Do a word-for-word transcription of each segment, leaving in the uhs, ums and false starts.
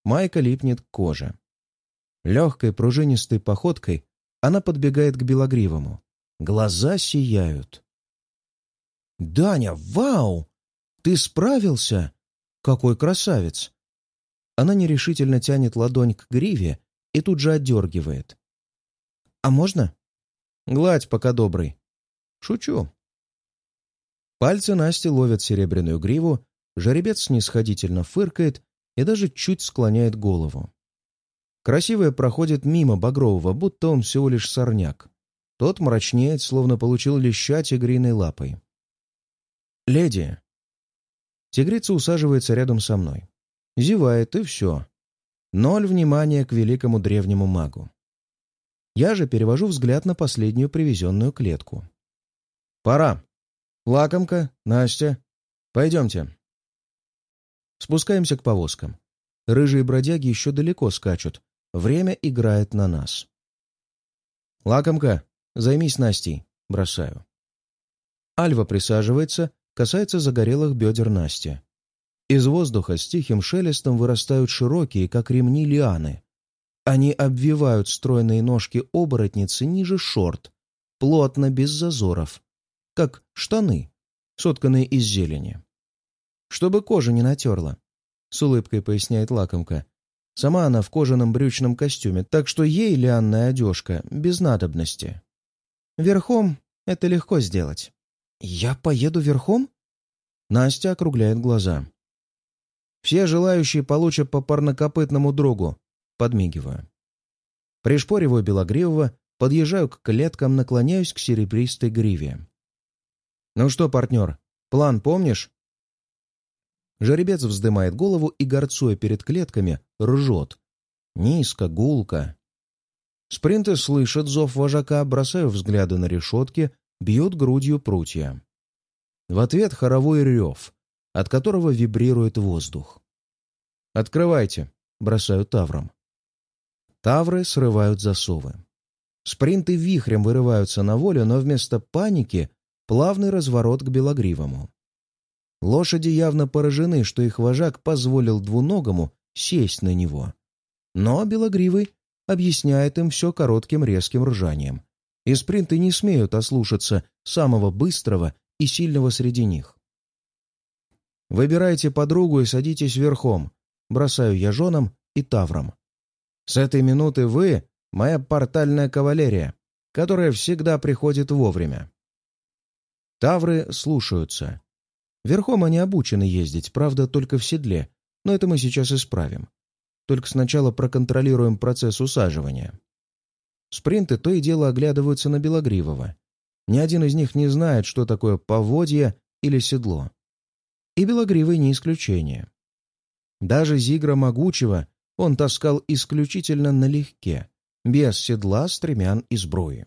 майка липнет к коже. Легкой пружинистой походкой она подбегает к Белогривому. Глаза сияют. «Даня, вау! Ты справился? Какой красавец!» Она нерешительно тянет ладонь к гриве и тут же отдергивает. «А можно?» «Гладь, пока добрый». «Шучу». Пальцы Насти ловят серебряную гриву, жеребец снисходительно фыркает и даже чуть склоняет голову. Красивая проходит мимо Багрового, будто он всего лишь сорняк. Тот мрачнеет, словно получил леща тигриной лапой. «Леди!» Тигрица усаживается рядом со мной. Зевает, и все. Ноль внимания к великому древнему магу. Я же перевожу взгляд на последнюю привезенную клетку. «Пора. Лакомка, Настя, пойдемте». Спускаемся к повозкам. Рыжие бродяги еще далеко скачут. Время играет на нас. «Лакомка, займись Настей», — бросаю. Альва присаживается, касается загорелых бедер Насти. Из воздуха с тихим шелестом вырастают широкие, как ремни, лианы. Они обвивают стройные ножки оборотницы ниже шорт, плотно, без зазоров, как штаны, сотканные из зелени. «Чтобы кожа не натерла», — с улыбкой поясняет лакомка. Сама она в кожаном брючном костюме, так что ей лианная одежка без надобности. Верхом это легко сделать. «Я поеду верхом?» Настя округляет глаза. «Все желающие получат по парнокопытному другу», — подмигиваю. Пришпориваю Белогривого, подъезжаю к клеткам, наклоняюсь к серебристой гриве. «Ну что, партнер, план помнишь?» Жеребец вздымает голову и, горцуя перед клетками, ржет. Низко, гулко. Спринты слышат зов вожака, бросаю взгляды на решетки, бьют грудью прутья. В ответ хоровой рев, от которого вибрирует воздух. «Открывайте», — бросаю таврам. Тавры срывают засовы. Спринты вихрем вырываются на волю, но вместо паники плавный разворот к Белогривому. Лошади явно поражены, что их вожак позволил двуногому сесть на него. Но Белогривый объясняет им все коротким резким ржанием, и спринты не смеют ослушаться самого быстрого и сильного среди них. «Выбирайте подругу и садитесь верхом», — бросаю я женам и таврам. «С этой минуты вы — моя портальная кавалерия, которая всегда приходит вовремя». Тавры слушаются. Верхом они обучены ездить, правда, только в седле, но это мы сейчас исправим. Только сначала проконтролируем процесс усаживания. Спринты то и дело оглядываются на Белогривого. Ни один из них не знает, что такое поводья или седло. И Белогривый не исключение. Даже Зигра Могучего он таскал исключительно налегке, без седла, стремян и сбруи.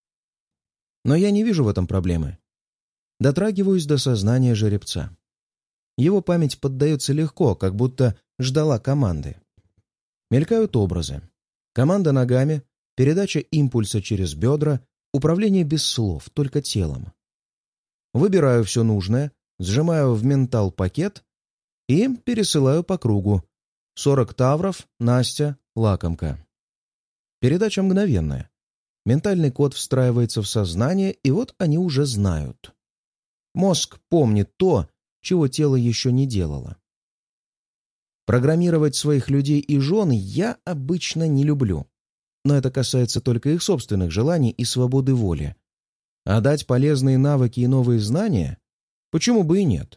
Но я не вижу в этом проблемы. Дотрагиваюсь до сознания жеребца. Его память поддается легко, как будто ждала команды. Мелькают образы. Команда ногами, передача импульса через бедра, управление без слов, только телом. Выбираю все нужное, сжимаю в ментал пакет и пересылаю по кругу. сорок тавров, Настя, лакомка. Передача мгновенная. Ментальный код встраивается в сознание, и вот они уже знают. Мозг помнит то, чего тело еще не делало. Программировать своих людей и жен я обычно не люблю, но это касается только их собственных желаний и свободы воли. А дать полезные навыки и новые знания? Почему бы и нет?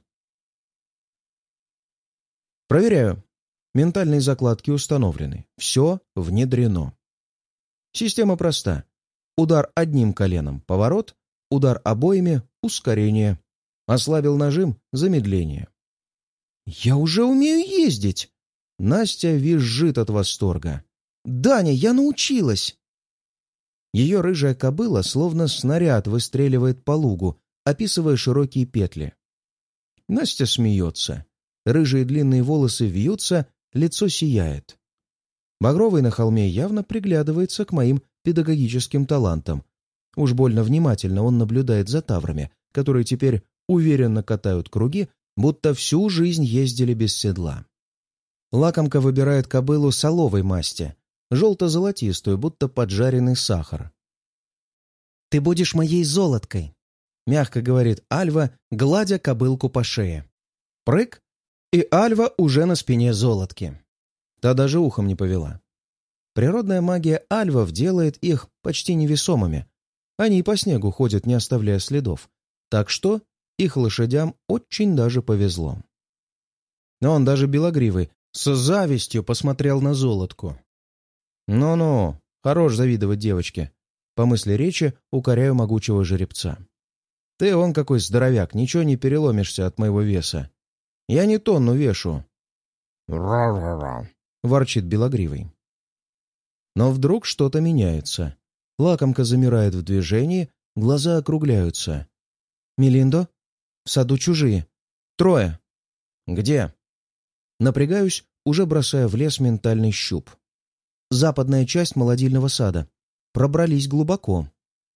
Проверяю. Ментальные закладки установлены. Все внедрено. Система проста. Удар одним коленом — поворот, удар обоими — ускорение. Ослабил нажим — замедление. «Я уже умею ездить!» Настя визжит от восторга. «Даня, я научилась!» Ее рыжая кобыла словно снаряд выстреливает по лугу, описывая широкие петли. Настя смеется. Рыжие длинные волосы вьются, лицо сияет. Багровый на холме явно приглядывается к моим педагогическим талантам. Уж больно внимательно он наблюдает за таврами, которые теперь уверенно катают круги, будто всю жизнь ездили без седла. Лакомка выбирает кобылу соловой масти, желто-золотистую, будто поджаренный сахар. «Ты будешь моей золоткой», — мягко говорит Альва, гладя кобылку по шее. Прыг, и Альва уже на спине золотки. Та даже ухом не повела. Природная магия альвов делает их почти невесомыми. Они и по снегу ходят, не оставляя следов. Так что их лошадям очень даже повезло. Но он даже белогривый с завистью посмотрел на золотку. «Ну-ну, хорош завидовать девочке», — по мысли речи укоряю могучего жеребца. «Ты вон какой здоровяк, ничего не переломишься от моего веса. Я не тонну вешу». «Ра-ра-ра», — ворчит белогривый. Но вдруг что-то меняется. Лакомка замирает в движении, глаза округляются. «Мелиндо? В саду чужие. Трое». «Где?» Напрягаюсь, уже бросая в лес ментальный щуп. Западная часть молодильного сада. Пробрались глубоко.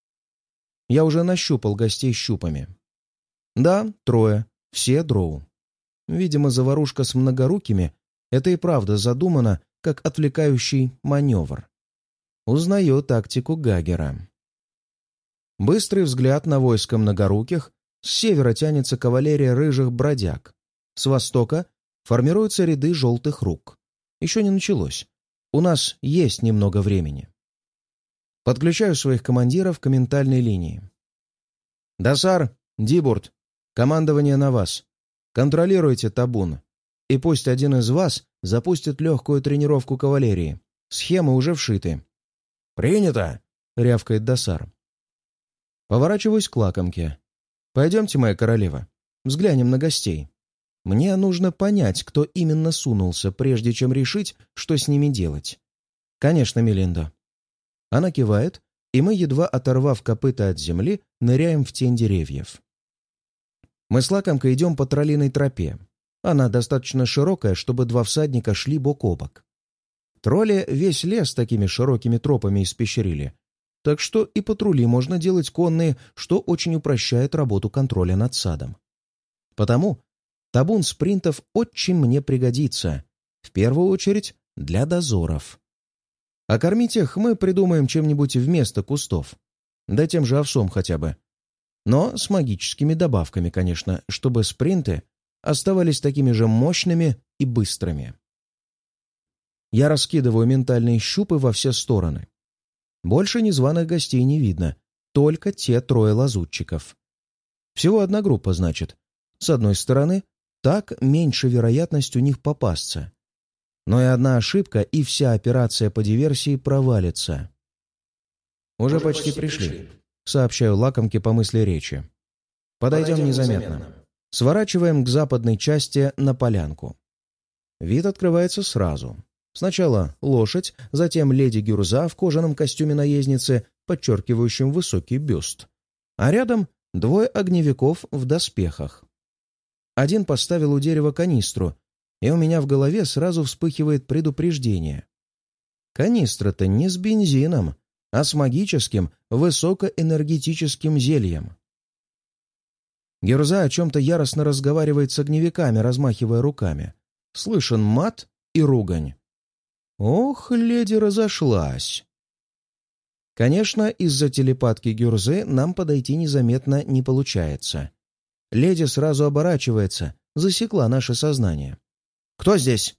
Я уже нащупал гостей щупами. Да, трое. Все дроу. Видимо, заварушка с многорукими — это и правда задумано как отвлекающий маневр. Узнаю тактику Гагера. Быстрый взгляд на войско многоруких. С севера тянется кавалерия рыжих бродяг. С востока формируются ряды желтых рук. Еще не началось. У нас есть немного времени. Подключаю своих командиров к ментальной линии. «Дасар, Дибурт, командование на вас. Контролируйте табун. И пусть один из вас запустит легкую тренировку кавалерии. Схемы уже вшиты». «Принято!» — рявкает Дасар. Поворачиваюсь к лакомке. «Пойдемте, моя королева, взглянем на гостей. Мне нужно понять, кто именно сунулся, прежде чем решить, что с ними делать». «Конечно, Мелиндо». Она кивает, и мы, едва оторвав копыта от земли, ныряем в тень деревьев. Мы с лакомкой идем по троллиной тропе. Она достаточно широкая, чтобы два всадника шли бок о бок. Тролли весь лес такими широкими тропами испещрили, так что и патрули можно делать конные, что очень упрощает работу контроля над садом. Потому табун спринтов очень мне пригодится, в первую очередь для дозоров. А кормить их мы придумаем чем-нибудь вместо кустов, да тем же овсом хотя бы. Но с магическими добавками, конечно, чтобы спринты оставались такими же мощными и быстрыми. Я раскидываю ментальные щупы во все стороны. Больше незваных гостей не видно, только те трое лазутчиков. Всего одна группа, значит. С одной стороны, так меньше вероятность у них попасться. Но и одна ошибка, и вся операция по диверсии провалится. «Уже почти пришли», — сообщаю лакомке по мысли речи. «Подойдем незаметно. Сворачиваем к западной части на полянку. Вид открывается сразу. Сначала лошадь, затем леди Гюрза в кожаном костюме наездницы, подчеркивающем высокий бюст. А рядом двое огневиков в доспехах. Один поставил у дерева канистру, и у меня в голове сразу вспыхивает предупреждение. Канистра-то не с бензином, а с магическим высокоэнергетическим зельем. Гюрза о чем-то яростно разговаривает с огневиками, размахивая руками. Слышен мат и ругань. Ох, леди разошлась. Конечно, из-за телепатки Гюрзы нам подойти незаметно не получается. Леди сразу оборачивается, засекла наше сознание. «Кто здесь?»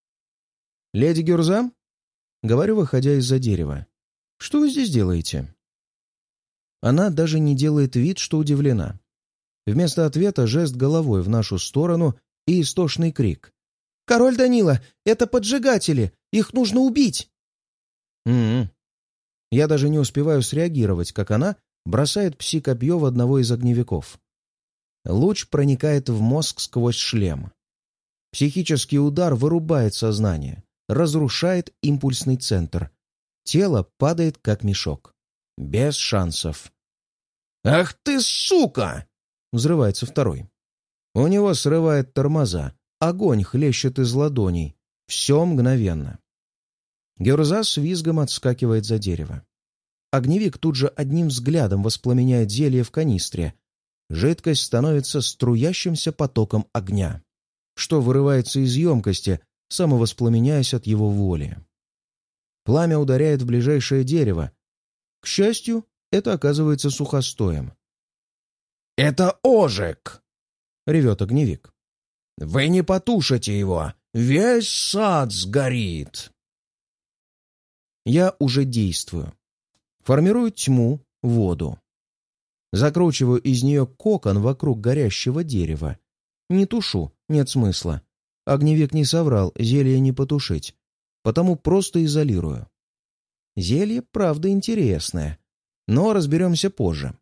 «Леди Гюрза?» — говорю, выходя из-за дерева. «Что вы здесь делаете?» Она даже не делает вид, что удивлена. Вместо ответа жест головой в нашу сторону и истошный крик. «Король Данила! Это поджигатели! Их нужно убить!» М-м. Я даже не успеваю среагировать, как она бросает пси-копье в одного из огневиков. Луч проникает в мозг сквозь шлем. Психический удар вырубает сознание, разрушает импульсный центр. Тело падает, как мешок. Без шансов. «Ах ты, сука!» — взрывается второй. У него срывает тормоза. Огонь хлещет из ладоней. Все мгновенно. Гюрза с визгом отскакивает за дерево. Огневик тут же одним взглядом воспламеняет зелье в канистре. Жидкость становится струящимся потоком огня, что вырывается из емкости, самовоспламеняясь от его воли. Пламя ударяет в ближайшее дерево. К счастью, это оказывается сухостоем. «Это ожиг!» — ревет огневик. «Вы не потушите его! Весь сад сгорит!» Я уже действую. Формирую тьму, воду. Закручиваю из нее кокон вокруг горящего дерева. Не тушу, нет смысла. Огневик не соврал, зелье не потушить. Потому просто изолирую. Зелье, правда, интересное. Но разберемся позже.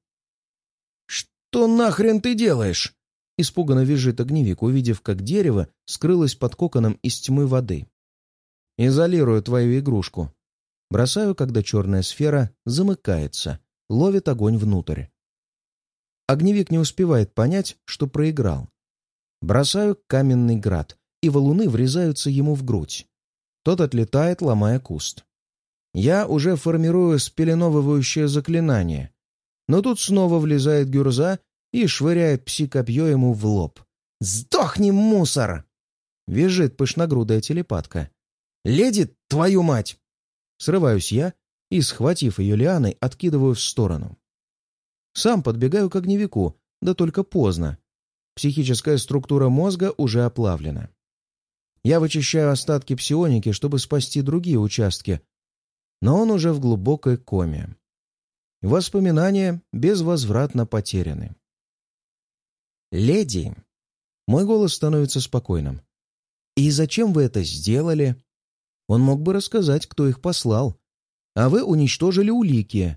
«Что нахрен ты делаешь?» — испуганно визжит огневик, увидев, как дерево скрылось под коконом из тьмы воды. «Изолирую твою игрушку». Бросаю, когда черная сфера замыкается, ловит огонь внутрь. Огневик не успевает понять, что проиграл. Бросаю каменный град, и валуны врезаются ему в грудь. Тот отлетает, ломая куст. Я уже формирую спеленовывающее заклинание, но тут снова влезает Гюрза и швыряет пси-копье ему в лоб. «Сдохни, мусор!» — визжит пышногрудая телепатка. «Леди, твою мать!» Срываюсь я и, схватив ее лианой, откидываю в сторону. Сам подбегаю к огневику, да только поздно. Психическая структура мозга уже оплавлена. Я вычищаю остатки псионики, чтобы спасти другие участки, но он уже в глубокой коме. Воспоминания безвозвратно потеряны. «Леди!» Мой голос становится спокойным. «И зачем вы это сделали?» Он мог бы рассказать, кто их послал. А вы уничтожили улики.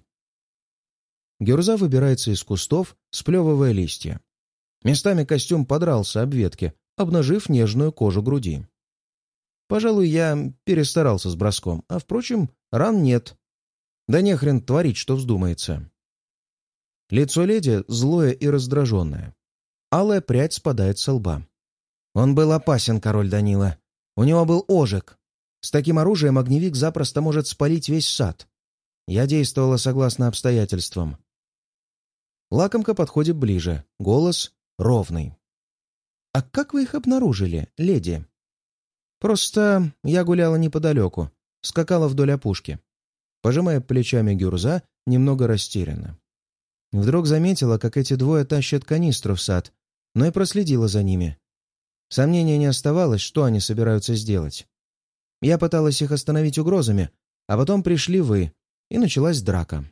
Гюрза выбирается из кустов, сплевывая листья. Местами костюм подрался об ветке, обнажив нежную кожу груди. Пожалуй, я перестарался с броском, а, впрочем, ран нет. Да нехрен творить, что вздумается. Лицо леди злое и раздраженное. Алая прядь спадает со лба. Он был опасен, король Данила. У него был ожиг. С таким оружием огневик запросто может спалить весь сад. Я действовала согласно обстоятельствам. Лакомка подходит ближе. Голос ровный. «А как вы их обнаружили, леди?» «Просто я гуляла неподалеку, скакала вдоль опушки». Пожимая плечами Гюрза, немного растерянно. Вдруг заметила, как эти двое тащат канистру в сад, но и проследила за ними. Сомнения не оставалось, что они собираются сделать. Я пыталась их остановить угрозами, а потом пришли вы, и началась драка.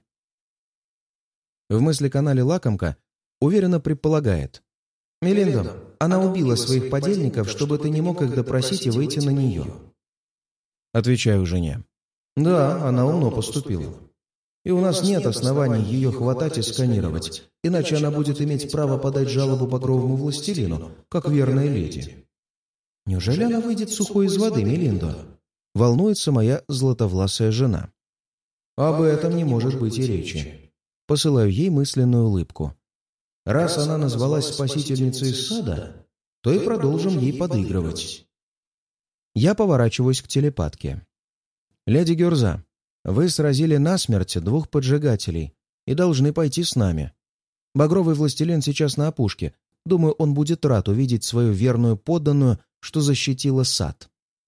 В мысли-канале Лакомка уверенно предполагает. «Мелиндо, она убила своих подельников, чтобы ты не мог их допросить и выйти на нее». Отвечаю жене. «Да, она умно поступила. И у нас нет оснований ее хватать и сканировать, иначе она будет иметь право подать жалобу багровому властелину, как верная леди». «Неужели она выйдет сухой из воды, Мелиндо?» Волнуется моя златовласая жена. «Об этом не может быть и речи». Посылаю ей мысленную улыбку. Раз она назвалась спасительницей сада, то и продолжим ей подыгрывать. Я поворачиваюсь к телепатке. «Леди Гюрза, вы сразили насмерть двух поджигателей и должны пойти с нами. Багровый властелин сейчас на опушке. Думаю, он будет рад увидеть свою верную подданную, что защитила сад».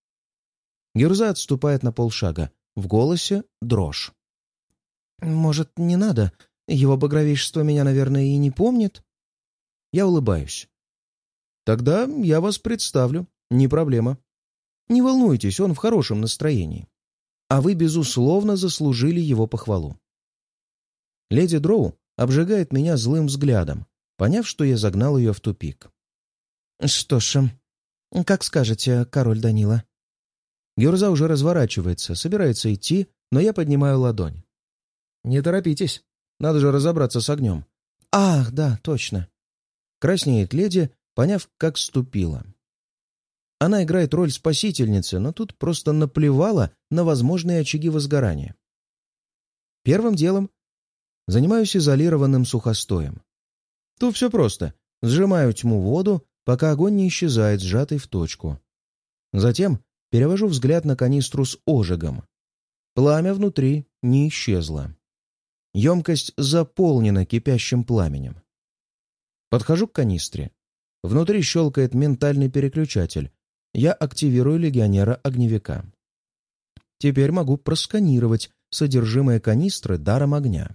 Гюрза отступает на полшага. В голосе дрожь. «Может, не надо? Его багровейшество меня, наверное, и не помнит?» Я улыбаюсь. «Тогда я вас представлю. Не проблема. Не волнуйтесь, он в хорошем настроении. А вы, безусловно, заслужили его похвалу». Леди Дроу обжигает меня злым взглядом, поняв, что я загнал ее в тупик. «Что ж, как скажете, король Данила». Гюрза уже разворачивается, собирается идти, но я поднимаю ладонь. «Не торопитесь, надо же разобраться с огнем». «Ах, да, точно». Краснеет леди, поняв, как ступила. Она играет роль спасительницы, но тут просто наплевала на возможные очаги возгорания. Первым делом занимаюсь изолированным сухостоем. Тут все просто. Сжимаю тьму в воду, пока огонь не исчезает, сжатый в точку. Затем перевожу взгляд на канистру с ожигом. Пламя внутри не исчезло. Емкость заполнена кипящим пламенем. Подхожу к канистре. Внутри щелкает ментальный переключатель. я активирую легионера-огневика. Теперь могу просканировать содержимое канистры даром огня.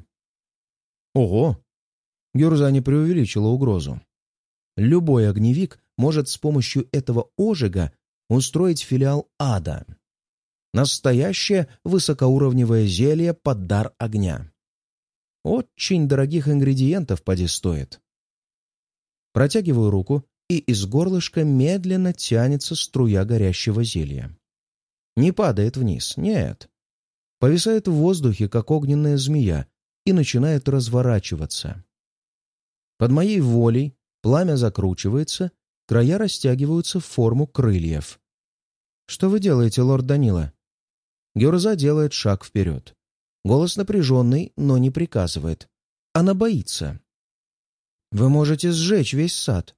Ого! Гюрза не преувеличила угрозу. Любой огневик может с помощью этого ожига устроить филиал ада. Настоящее высокоуровневое зелье под дар огня. Очень дорогих ингредиентов поди стоит. Протягиваю руку, и из горлышка медленно тянется струя горящего зелья. Не падает вниз, нет. Повисает в воздухе, как огненная змея, и начинает разворачиваться. Под моей волей пламя закручивается, края растягиваются в форму крыльев. «Что вы делаете, лорд Данила?» Гюрза делает шаг вперед. Голос напряженный, но не приказывает. Она боится. «Вы можете сжечь весь сад».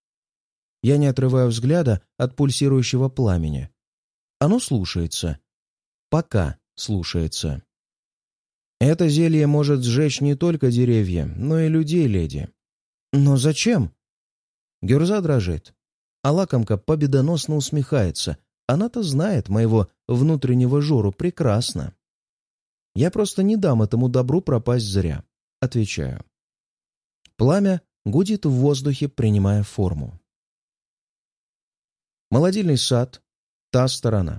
Я не отрываю взгляда от пульсирующего пламени. Оно слушается. Пока слушается. Это зелье может сжечь не только деревья, но и людей, леди. «Но зачем?» Гюрза дрожит, а лакомка победоносно усмехается. Она-то знает моего внутреннего Жору прекрасно. «Я просто не дам этому добру пропасть зря», — отвечаю. Пламя гудит в воздухе, принимая форму. Молодильный сад — та сторона.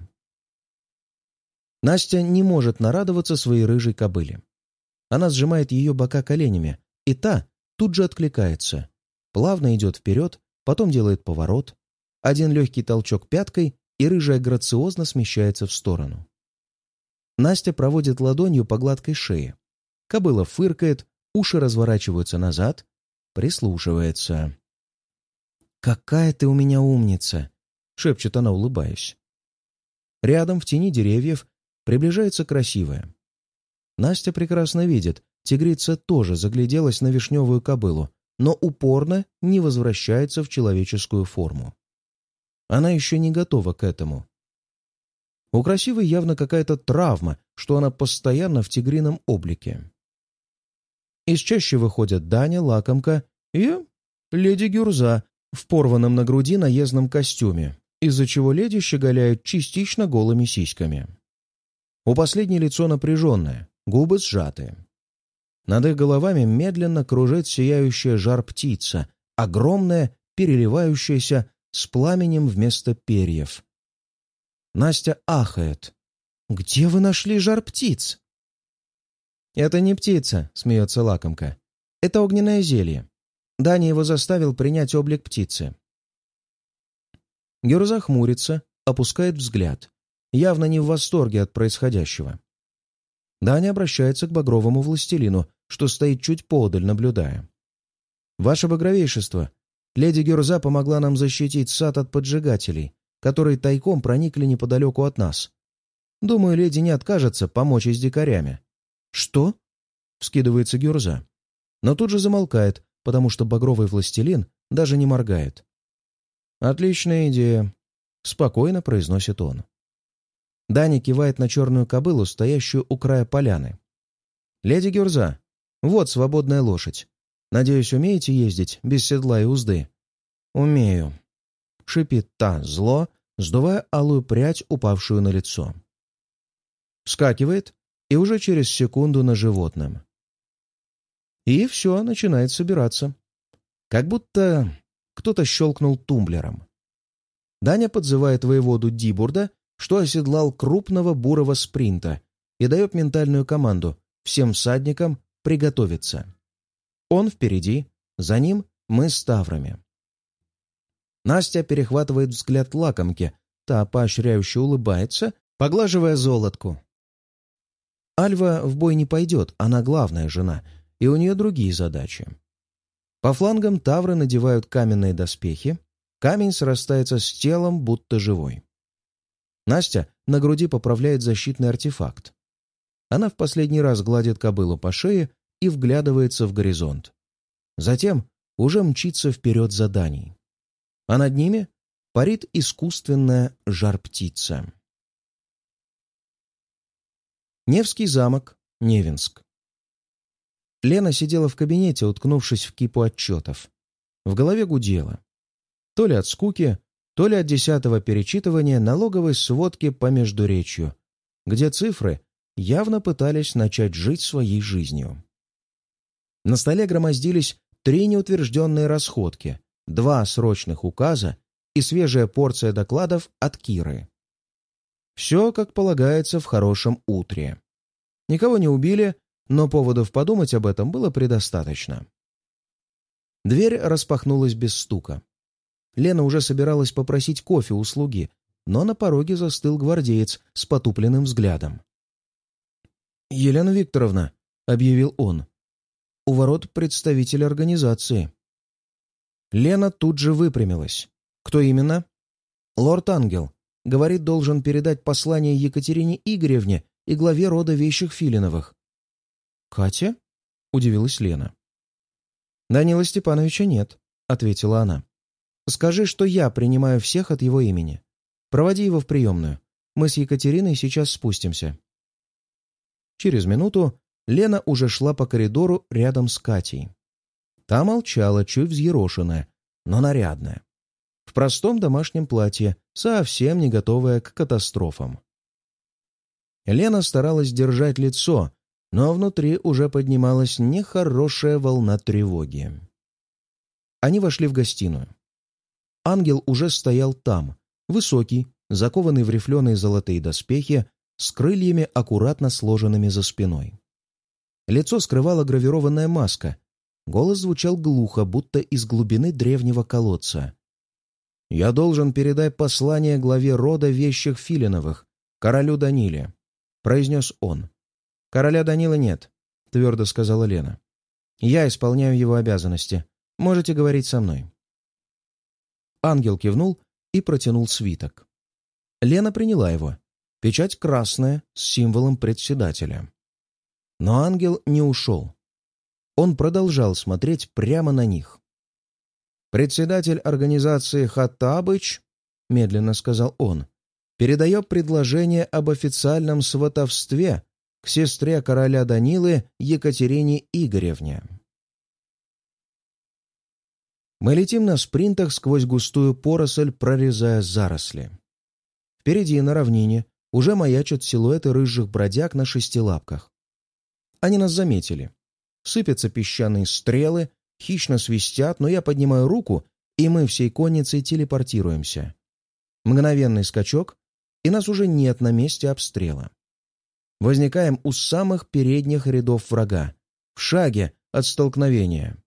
Настя не может нарадоваться своей рыжей кобыле. Она сжимает ее бока коленями, и та тут же откликается. Плавно идет вперед, потом делает поворот. Один легкий толчок пяткой, и рыжая грациозно смещается в сторону. Настя проводит ладонью по гладкой шее. Кобыла фыркает, уши разворачиваются назад, прислушивается. «Какая ты у меня умница!» — шепчет она, улыбаясь. Рядом, в тени деревьев, приближается красивая. Настя прекрасно видит, тигрица тоже загляделась на вишневую кобылу, но упорно не возвращается в человеческую форму. Она еще не готова к этому. У красивой явно какая-то травма, что она постоянно в тигрином облике. Из чащи выходят Даня, лакомка и леди Гюрза в порванном на груди наездном костюме, из-за чего леди щеголяют частично голыми сиськами. У последней лицо напряженное, губы сжаты. Над их головами медленно кружит сияющая жар-птица, огромная, переливающаяся с пламенем вместо перьев. Настя ахает. «Где вы нашли жар-птиц?» «Это не птица», — смеется лакомка. «Это огненное зелье. Даня его заставил принять облик птицы». Гюрза хмурится, опускает взгляд, явно не в восторге от происходящего. Даня обращается к багровому властелину, что стоит чуть поодаль, наблюдая. «Ваше багровейшество, леди Гюрза помогла нам защитить сад от поджигателей, которые тайком проникли неподалеку от нас. Думаю, леди не откажется помочь и с дикарями». «Что?» — вскидывается Гюрза. Но тут же замолкает, потому что багровый властелин даже не моргает. «Отличная идея», — спокойно произносит он. Даня кивает на черную кобылу, стоящую у края поляны. «Леди Гюрза, вот свободная лошадь. Надеюсь, умеете ездить без седла и узды?» «Умею», — шипит та зло, сдувая алую прядь, упавшую на лицо. Вскакивает и уже через секунду на животном. И все начинает собираться. Как будто кто-то щелкнул тумблером. Даня подзывает воеводу Дибурда, что оседлал крупного бурого спринта, и дает ментальную команду всем всадникам приготовиться. Он впереди, за ним мы с таврами. Настя перехватывает взгляд лакомки, та поощряюще улыбается, поглаживая золотку. Альва в бой не пойдет, она главная жена, и у нее другие задачи. По флангам тавры надевают каменные доспехи, камень срастается с телом, будто живой. Настя на груди поправляет защитный артефакт. Она в последний раз гладит кобылу по шее и вглядывается в горизонт. Затем уже мчится вперед за Даней. А над ними парит искусственная жар-птица. Невский замок, Невинск. Лена сидела в кабинете, уткнувшись в кипу отчетов. В голове гудело. То ли от скуки, то ли от десятого перечитывания налоговой сводки по Междуречью, где цифры явно пытались начать жить своей жизнью. На столе громоздились три неутвержденные расходки, два срочных указа и свежая порция докладов от Киры. Все, как полагается, в хорошем утре. Никого не убили, но поводов подумать об этом было предостаточно. Дверь распахнулась без стука. Лена уже собиралась попросить кофе у слуги, но на пороге застыл гвардеец с потупленным взглядом. «Елена Викторовна», — объявил он, — «у ворот представитель организации». Лена тут же выпрямилась. «Кто именно?» «Лорд Ангел. Говорит, должен передать послание Екатерине Игоревне и главе рода вещих Филиновых». «Катя?» — удивилась Лена. «Данила Степановича нет», — ответила она. «Скажи, что я принимаю всех от его имени. Проводи его в приемную. Мы с Екатериной сейчас спустимся». Через минуту Лена уже шла по коридору рядом с Катей. Та молчала, чуть взъерошенная, но нарядная. В простом домашнем платье, совсем не готовая к катастрофам. Лена старалась держать лицо, но внутри уже поднималась нехорошая волна тревоги. Они вошли в гостиную. Ангел уже стоял там, высокий, закованный в рифленые золотые доспехи, с крыльями, аккуратно сложенными за спиной. Лицо скрывала гравированная маска. Голос звучал глухо, будто из глубины древнего колодца. «Я должен передать послание главе рода вещих Филиновых, королю Даниле», — произнес он. «Короля Данила нет», — твердо сказала Лена. «Я исполняю его обязанности. Можете говорить со мной». Ангел кивнул и протянул свиток. Лена приняла его. Печать красная с символом председателя. Но ангел не ушел. Он продолжал смотреть прямо на них. «Председатель организации Хаттабыч», — медленно сказал он, — «передает предложение об официальном сватовстве к сестре короля Данилы Екатерине Игоревне». Мы летим на спринтах сквозь густую поросль, прорезая заросли. Впереди, на равнине, уже маячат силуэты рыжих бродяг на шестилапках. Они нас заметили. Сыпятся песчаные стрелы, хищно свистят, но я поднимаю руку, и мы всей конницей телепортируемся. Мгновенный скачок, и нас уже нет на месте обстрела. Возникаем у самых передних рядов врага, в шаге от столкновения.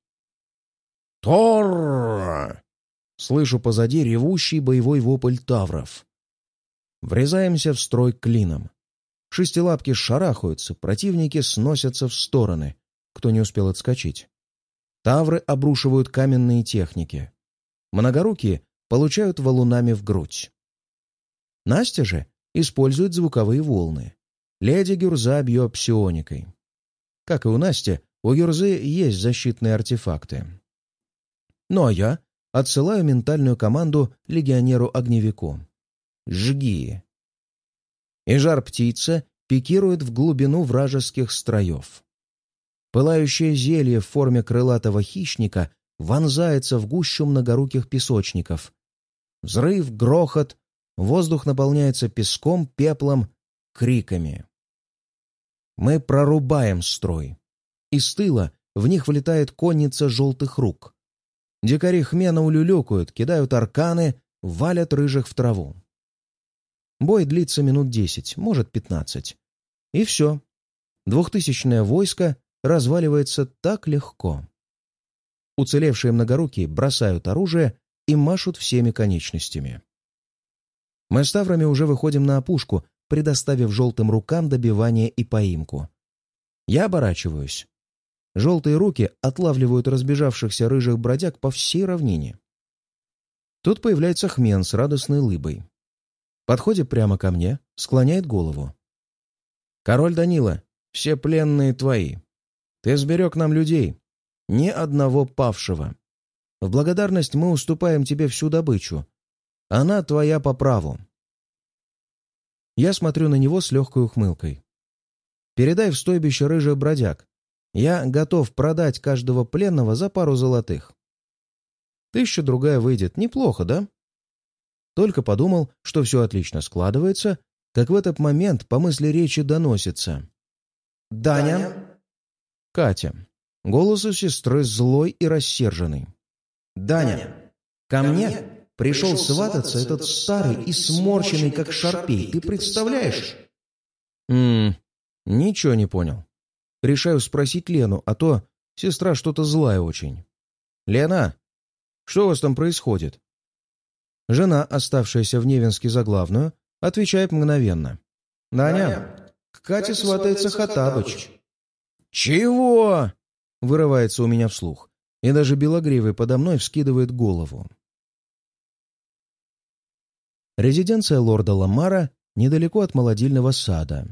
«Тор!» — слышу позади ревущий боевой вопль тавров. Врезаемся в строй клином. Шестилапки шарахаются, противники сносятся в стороны, кто не успел отскочить. Тавры обрушивают каменные техники. Многорукие получают валунами в грудь. Настя же использует звуковые волны. Леди Гюрза бьет псионикой. Как и у Насти, у Гюрзы есть защитные артефакты. Ну а я отсылаю ментальную команду легионеру-огневику. «Жги!» И жар-птица пикирует в глубину вражеских строев. Пылающее зелье в форме крылатого хищника вонзается в гущу многоруких песочников. Взрыв, грохот, воздух наполняется песком, пеплом, криками. Мы прорубаем строй. Из тыла в них влетает конница желтых рук. Дикари хмена улюлюкают, кидают арканы, валят рыжих в траву. Бой длится минут десять, может пятнадцать. И все. Двухтысячное войско разваливается так легко. Уцелевшие многорукие бросают оружие и машут всеми конечностями. Мы с таврами уже выходим на опушку, предоставив желтым рукам добивание и поимку. Я оборачиваюсь. Желтые руки отлавливают разбежавшихся рыжих бродяг по всей равнине. Тут появляется хмен с радостной лыбой. Подходит прямо ко мне, склоняет голову. «Король Данила, все пленные твои. Ты сберег нам людей, ни одного павшего. В благодарность мы уступаем тебе всю добычу. Она твоя по праву». Я смотрю на него с легкой ухмылкой. «Передай в стойбище рыжих бродяг. Я готов продать каждого пленного за пару золотых. Тысяча другая выйдет. Неплохо, да?» Только подумал, что все отлично складывается, как в этот момент по мысли речи доносится. «Даня?» Катя. Голос у сестры злой и рассерженный. «Даня, ко мне пришел свататься этот старый и сморщенный, как шарпей. Ты представляешь?» «Ммм, ничего не понял. Решаю спросить Лену, а то сестра что-то злая очень. Лена, что у вас там происходит?» Жена, оставшаяся в Невинске за главную, отвечает мгновенно. «Даня, к Кате сватается Хаттабыч». «Чего?» — вырывается у меня вслух, и даже белогривый подо мной вскидывает голову. Резиденция лорда Ламара недалеко от молодильного сада.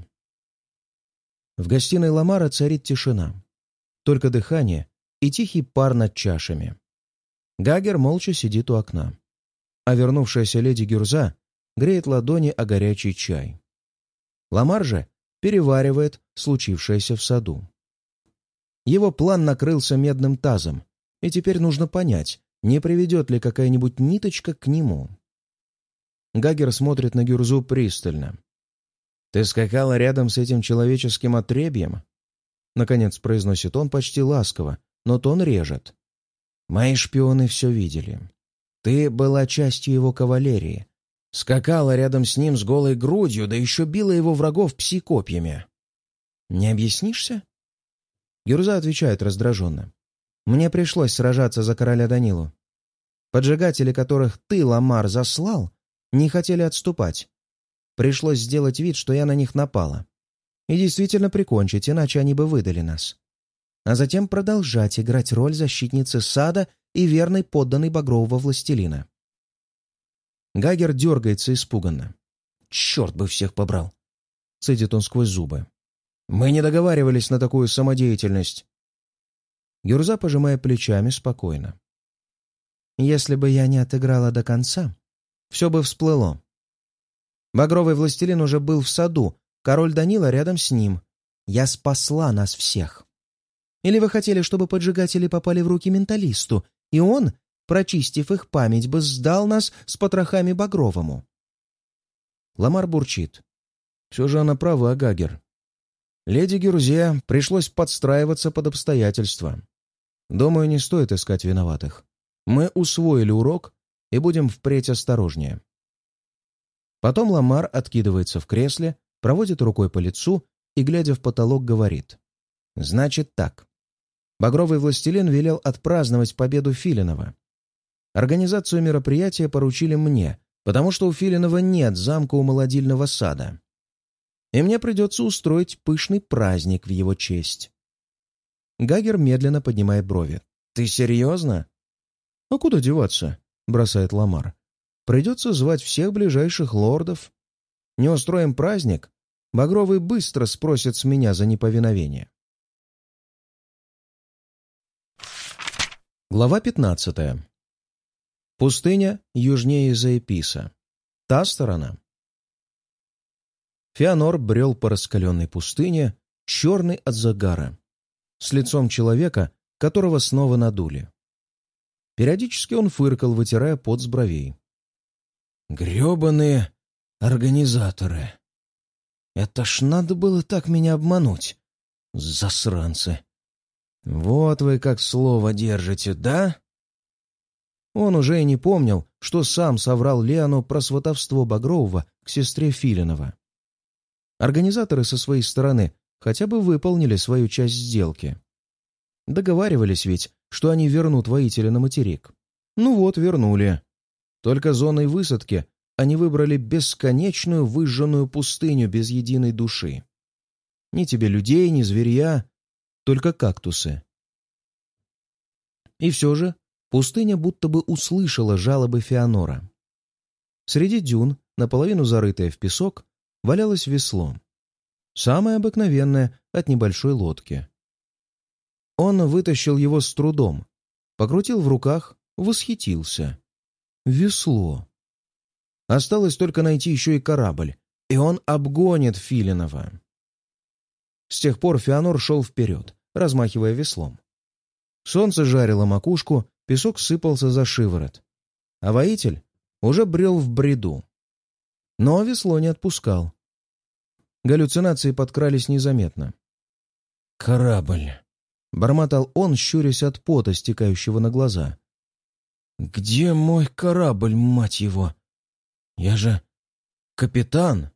В гостиной Ламара царит тишина. Только дыхание и тихий пар над чашами. Гагер молча сидит у окна, а вернувшаяся леди Гюрза греет ладони о горячий чай. Ламар же переваривает случившееся в саду. Его план накрылся медным тазом, и теперь нужно понять, не приведет ли какая-нибудь ниточка к нему. Гагер смотрит на Гюрзу пристально. «Ты скакала рядом с этим человеческим отребьем?» Наконец произносит он почти ласково, но тон режет. «Мои шпионы все видели. Ты была частью его кавалерии. Скакала рядом с ним с голой грудью, да еще била его врагов пси-копьями. Не объяснишься?» Гюрза отвечает раздраженно. «Мне пришлось сражаться за короля Данилу. Поджигатели, которых ты, Ламар, заслал, не хотели отступать. Пришлось сделать вид, что я на них напала. И действительно прикончить, иначе они бы выдали нас. А затем продолжать играть роль защитницы сада и верной подданной багрового властелина». Гагер дергается испуганно. «Черт бы всех побрал!» — цедит он сквозь зубы. «Мы не договаривались на такую самодеятельность». Гюрза, пожимая плечами, спокойно. «Если бы я не отыграла до конца, все бы всплыло. Багровый властелин уже был в саду, король Данила рядом с ним. Я спасла нас всех. Или вы хотели, чтобы поджигатели попали в руки менталисту, и он, прочистив их память, бы сдал нас с потрохами Багровому?» Ламар бурчит. Все же она права, Гагер. Леди Гюрзе пришлось подстраиваться под обстоятельства. Думаю, не стоит искать виноватых. Мы усвоили урок и будем впредь осторожнее. Потом Ламар откидывается в кресле, проводит рукой по лицу и, глядя в потолок, говорит. «Значит так. Багровый властелин велел отпраздновать победу Филинова. Организацию мероприятия поручили мне, потому что у Филинова нет замка у молодильного сада. И мне придется устроить пышный праздник в его честь». Гагер медленно поднимает брови. «Ты серьезно?» «А куда деваться?» — бросает Ламар. «Придется звать всех ближайших лордов. Не устроим праздник, Багровый быстро спросит с меня за неповиновение». Глава пятнадцатая. Пустыня южнее Заэписа. Та сторона. Феонор брел по раскаленной пустыне, черный от загара, с лицом человека, которого снова надули. Периодически он фыркал, вытирая пот с бровей. «Гребаные организаторы! Это ж надо было так меня обмануть, засранцы! Вот вы как слово держите, да?» Он уже и не помнил, что сам соврал Леону про сватовство Багрового к сестре Филинова. Организаторы со своей стороны хотя бы выполнили свою часть сделки. Договаривались ведь, что они вернут воителя на материк. Ну вот, вернули. Только зоной высадки они выбрали бесконечную выжженную пустыню без единой души. Ни тебе людей, ни зверья, только кактусы. И все же пустыня будто бы услышала жалобы Феонора. Среди дюн, наполовину зарытое в песок, валялось весло. Самое обыкновенное от небольшой лодки. Он вытащил его с трудом, покрутил в руках, восхитился. Весло. Осталось только найти еще и корабль, и он обгонит Филинова. С тех пор Феонор шел вперед, размахивая веслом. Солнце жарило макушку, песок сыпался за шиворот. А воитель уже брел в бреду. Но весло не отпускал. Галлюцинации подкрались незаметно. «Корабль!» — бормотал он, щурясь от пота, стекающего на глаза. «Где мой корабль, мать его? Я же капитан!»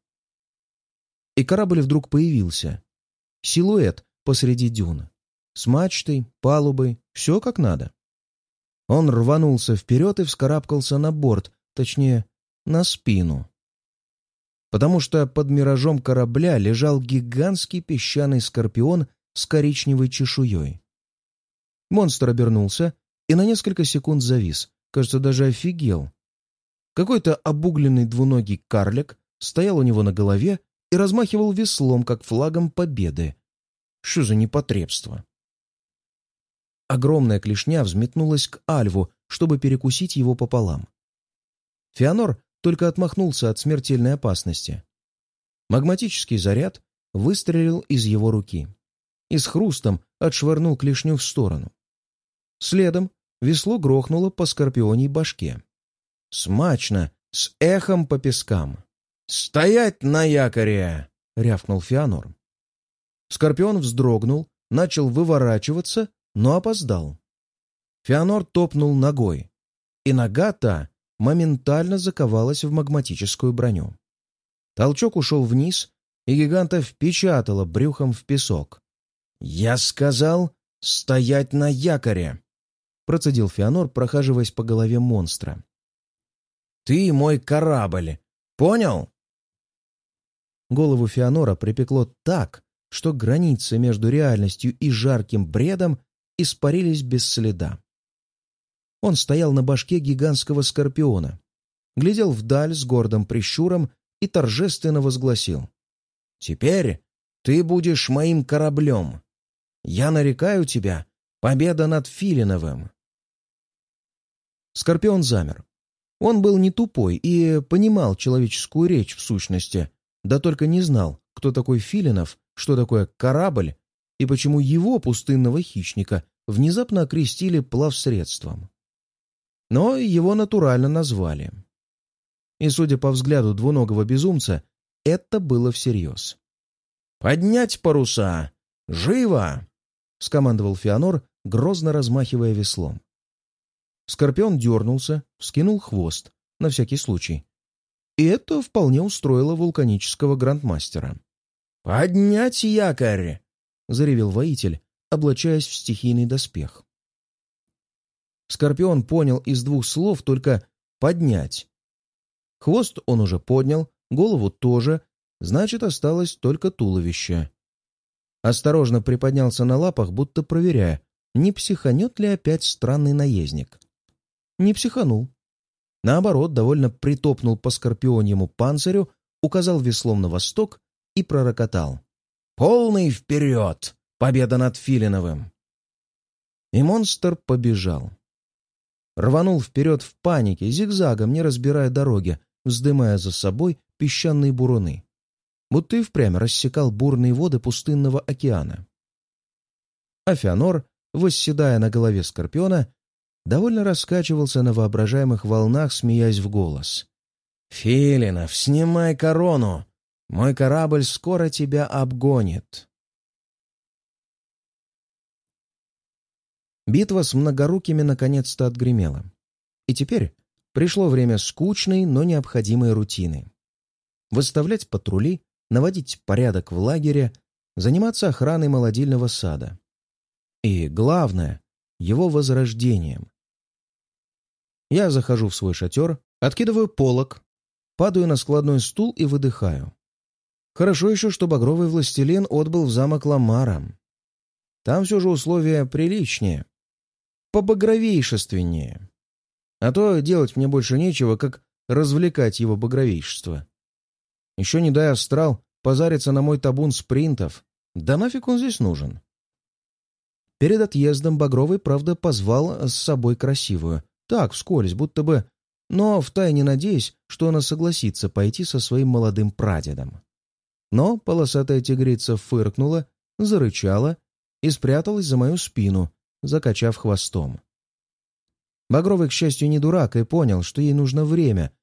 И корабль вдруг появился. Силуэт посреди дюн. С мачтой, палубой, все как надо. Он рванулся вперед и вскарабкался на борт, точнее, на спину. Потому что под миражом корабля лежал гигантский песчаный скорпион с коричневой чешуей. Монстр обернулся и на несколько секунд завис, кажется, даже офигел. Какой-то обугленный двуногий карлик стоял у него на голове и размахивал веслом, как флагом победы. Что за непотребство? Огромная клешня взметнулась к Альву, чтобы перекусить его пополам. Феонор только отмахнулся от смертельной опасности. Магматический заряд выстрелил из его руки и с хрустом отшвырнул клешню в сторону. Следом весло грохнуло по скорпионей башке. Смачно, с эхом по пескам. «Стоять на якоре!» — рявкнул Феонор. Скорпион вздрогнул, начал выворачиваться, но опоздал. Феонор топнул ногой, и нога та моментально заковалась в магматическую броню. Толчок ушел вниз, и гиганта впечатало брюхом в песок. «Я сказал, стоять на якоре!» — процедил Феонор, прохаживаясь по голове монстра. «Ты мой корабль, понял?» Голову Феонора припекло так, что границы между реальностью и жарким бредом испарились без следа. Он стоял на башке гигантского скорпиона, глядел вдаль с гордым прищуром и торжественно возгласил: «Теперь ты будешь моим кораблем. Я нарекаю тебя победа над Филиновым». Скорпион замер. Он был не тупой и понимал человеческую речь в сущности, да только не знал, кто такой Филинов, что такое корабль и почему его, пустынного хищника, внезапно окрестили плавсредством. Но его натурально назвали. И, судя по взгляду двуногого безумца, это было всерьез. «Поднять паруса! Живо!» — скомандовал Феонор, грозно размахивая веслом. Скорпион дернулся, вскинул хвост, на всякий случай. И это вполне устроило вулканического грандмастера. «Поднять якорь!» — заревел воитель, облачаясь в стихийный доспех. Скорпион понял из двух слов только «поднять». Хвост он уже поднял, голову тоже, значит, осталось только туловище. Осторожно приподнялся на лапах, будто проверяя, не психанет ли опять странный наездник. Не психанул. Наоборот, довольно притопнул по скорпионьему панцирю, указал веслом на восток и пророкотал: «Полный вперед! Победа над Филиновым!» И монстр побежал. Рванул вперед в панике, зигзагом, не разбирая дороги, вздымая за собой песчаные буруны, будто и впрямь рассекал бурные воды пустынного океана. А Феонор, восседая на голове скорпиона, довольно раскачивался на воображаемых волнах, смеясь в голос. «Филинов, снимай корону! Мой корабль скоро тебя обгонит!» Битва с многорукими наконец-то отгремела. И теперь пришло время скучной, но необходимой рутины. Выставлять патрули, наводить порядок в лагере, заниматься охраной молодильного сада. И, главное, его возрождением. Я захожу в свой шатер, откидываю полог, падаю на складной стул и выдыхаю. Хорошо еще, что багровый властелин отбыл в замок Ламара. Там все же условия приличнее, побагровейшественнее. А то делать мне больше нечего, как развлекать его багровейшество. Еще не дай астрал позариться на мой табун спринтов. Да нафиг он здесь нужен? Перед отъездом Багровый, правда, позвал с собой красивую. Так, вскользь, будто бы, но втайне надеясь, что она согласится пойти со своим молодым прадедом. Но полосатая тигрица фыркнула, зарычала и спряталась за мою спину, закачав хвостом. Багровый, к счастью, не дурак и понял, что ей нужно время,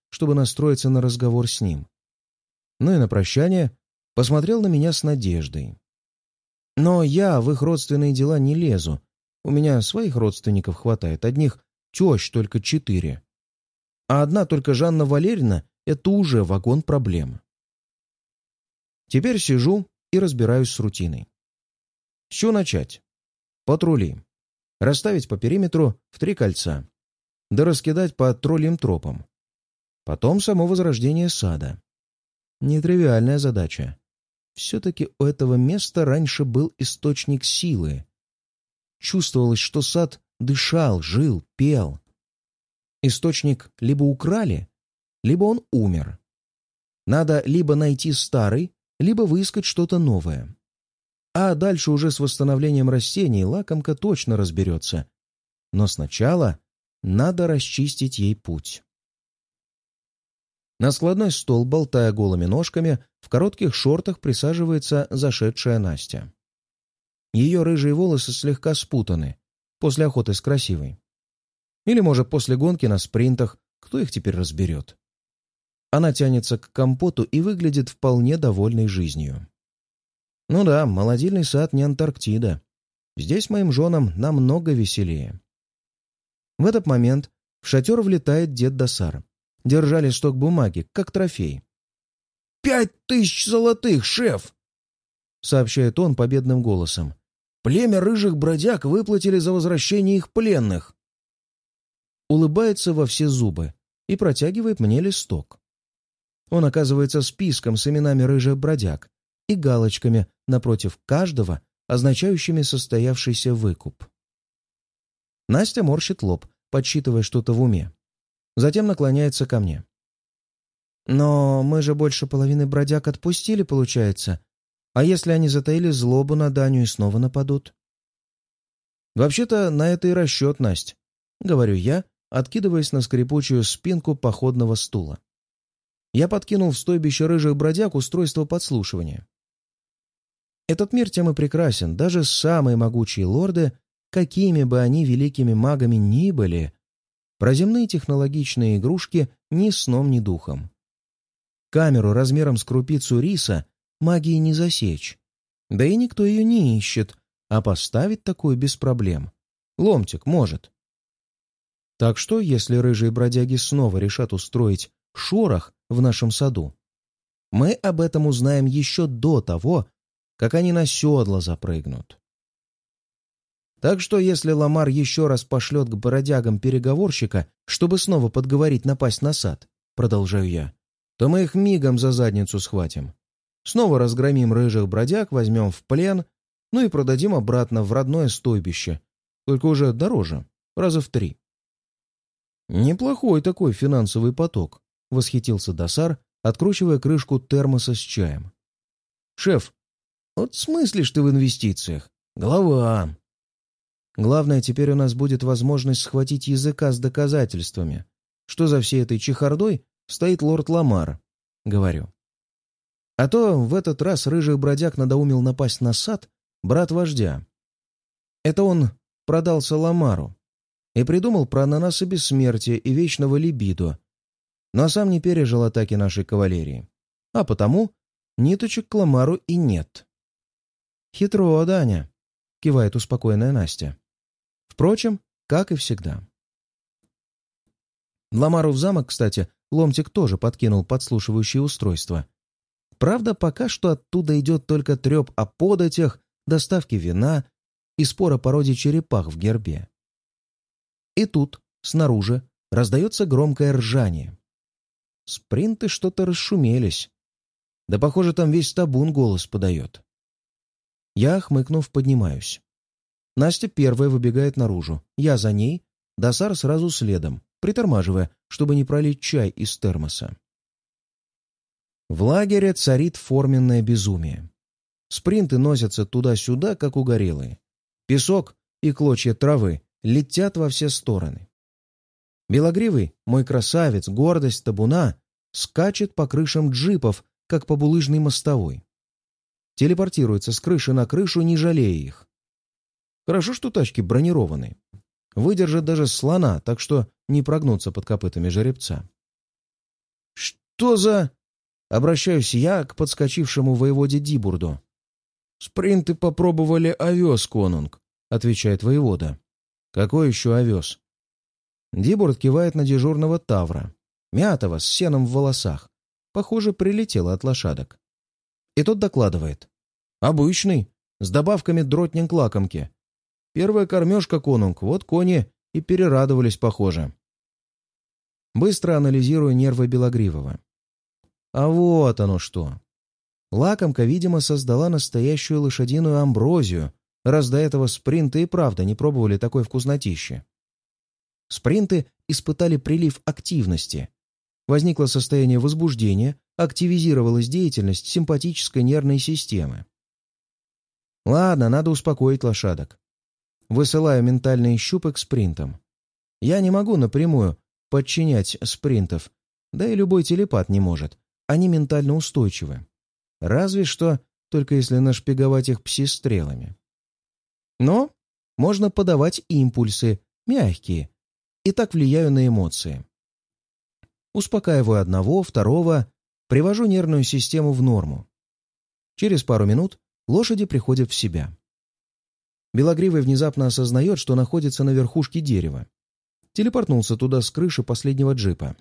чтобы настроиться на разговор с ним. Ну и на прощание посмотрел на меня с надеждой. Но я в их родственные дела не лезу. У меня своих родственников хватает, одних тещ только четыре. А одна только Жанна Валерьевна — это уже вагон проблем. Теперь сижу и разбираюсь с рутиной. С чего начать? Патрули. Расставить по периметру в три кольца. Да раскидать по тролльим тропам. Потом само возрождение сада. Нетривиальная задача. Все-таки у этого места раньше был источник силы. Чувствовалось, что сад дышал, жил, пел. Источник либо украли, либо он умер. Надо либо найти старый, либо выискать что-то новое. А дальше уже с восстановлением растений лакомка точно разберется. Но сначала надо расчистить ей путь. На складной стол, болтая голыми ножками, в коротких шортах присаживается зашедшая Настя. Ее рыжие волосы слегка спутаны, после охоты с красивой. Или, может, после гонки на спринтах, кто их теперь разберет. Она тянется к компоту и выглядит вполне довольной жизнью. Ну да, молодильный сад не Антарктида. Здесь моим женам намного веселее. В этот момент в шатер влетает дед Досар. Держа листок бумаги, как трофей. «Пять тысяч золотых, шеф!» — сообщает он победным голосом. «Племя рыжих бродяг выплатили за возвращение их пленных». Улыбается во все зубы и протягивает мне листок. Он оказывается списком с именами рыжих бродяг и галочками напротив каждого, означающими состоявшийся выкуп. Настя морщит лоб, подсчитывая что-то в уме. Затем наклоняется ко мне. «Но мы же больше половины бродяг отпустили, получается. А если они затаили злобу на Даню и снова нападут?» «Вообще-то на это и расчет, Насть», — говорю я, откидываясь на скрипучую спинку походного стула. Я подкинул в стойбище рыжих бродяг устройство подслушивания. Этот мир тем и прекрасен. Даже самые могучие лорды, какими бы они великими магами ни были, про земные технологичные игрушки ни сном, ни духом. Камеру размером с крупицу риса магии не засечь. Да и никто ее не ищет, а поставить такую без проблем. Ломтик может. Так что, если рыжие бродяги снова решат устроить шорох в нашем саду, мы об этом узнаем еще до того, как они на седло запрыгнут. Так что, если Ламар еще раз пошлет к бродягам переговорщика, чтобы снова подговорить напасть на сад, продолжаю я, то мы их мигом за задницу схватим. Снова разгромим рыжих бродяг, возьмем в плен, ну и продадим обратно в родное стойбище, только уже дороже, раза в три. «Неплохой такой финансовый поток», — восхитился Досар, откручивая крышку термоса с чаем. «Шеф, вот смыслишь ты в инвестициях? Голова!» «Главное, теперь у нас будет возможность схватить языка с доказательствами, что за всей этой чехардой стоит лорд Ламар», — говорю. А то в этот раз рыжих бродяг надоумил напасть на сад брат вождя. Это он продался Ламару и придумал про ананасы бессмертия и вечного либидо, но сам не пережил атаки нашей кавалерии, а потому ниточек к Ламару и нет. «Хитро, Даня», — кивает успокоенная Настя. Впрочем, как и всегда. Ламару в замок, кстати, Ломтик тоже подкинул подслушивающее устройство. Правда, пока что оттуда идет только треп о податях, доставке вина и спор о породе черепах в гербе. И тут, снаружи, раздается громкое ржание. Спринты что-то расшумелись. Да, похоже, там весь табун голос подает. Я, хмыкнув, поднимаюсь. Настя первая выбегает наружу. Я за ней, Досар сразу следом, притормаживая, чтобы не пролить чай из термоса. В лагере царит форменное безумие. Спринты носятся туда-сюда, как угорелые. Песок и клочья травы летят во все стороны. Белогривый, мой красавец, гордость табуна, скачет по крышам джипов, как по булыжной мостовой. Телепортируется с крыши на крышу, не жалея их. Хорошо, что тачки бронированные. Выдержат даже слона, так что не прогнутся под копытами жеребца. «Что за...» — обращаюсь я к подскочившему воеводе Дибурду. «Спринты попробовали овес, конунг», — отвечает воевода. «Какой еще овес?» Дибурд кивает на дежурного тавра, мятого, с сеном в волосах. Похоже, прилетело от лошадок. И тот докладывает. «Обычный, с добавками дротнинг-лакомки. Первая кормежка, конунг, вот кони и перерадовались, похоже». Быстро анализирую нервы Белогривого. А вот оно что. Лакомка, видимо, создала настоящую лошадиную амброзию, раз до этого спринты и правда не пробовали такой вкуснотищи. Спринты испытали прилив активности. Возникло состояние возбуждения, активизировалась деятельность симпатической нервной системы. Ладно, надо успокоить лошадок. Высылаю ментальные щупы к спринтам. Я не могу напрямую подчинять спринтов, да и любой телепат не может. Они ментально устойчивы. Разве что, только если нашпиговать их пси-стрелами. Но можно подавать импульсы, мягкие, и так влияю на эмоции. Успокаиваю одного, второго, привожу нервную систему в норму. Через пару минут лошади приходят в себя. Белогривый внезапно осознает, что находится на верхушке дерева. Телепортнулся туда с крыши последнего джипа.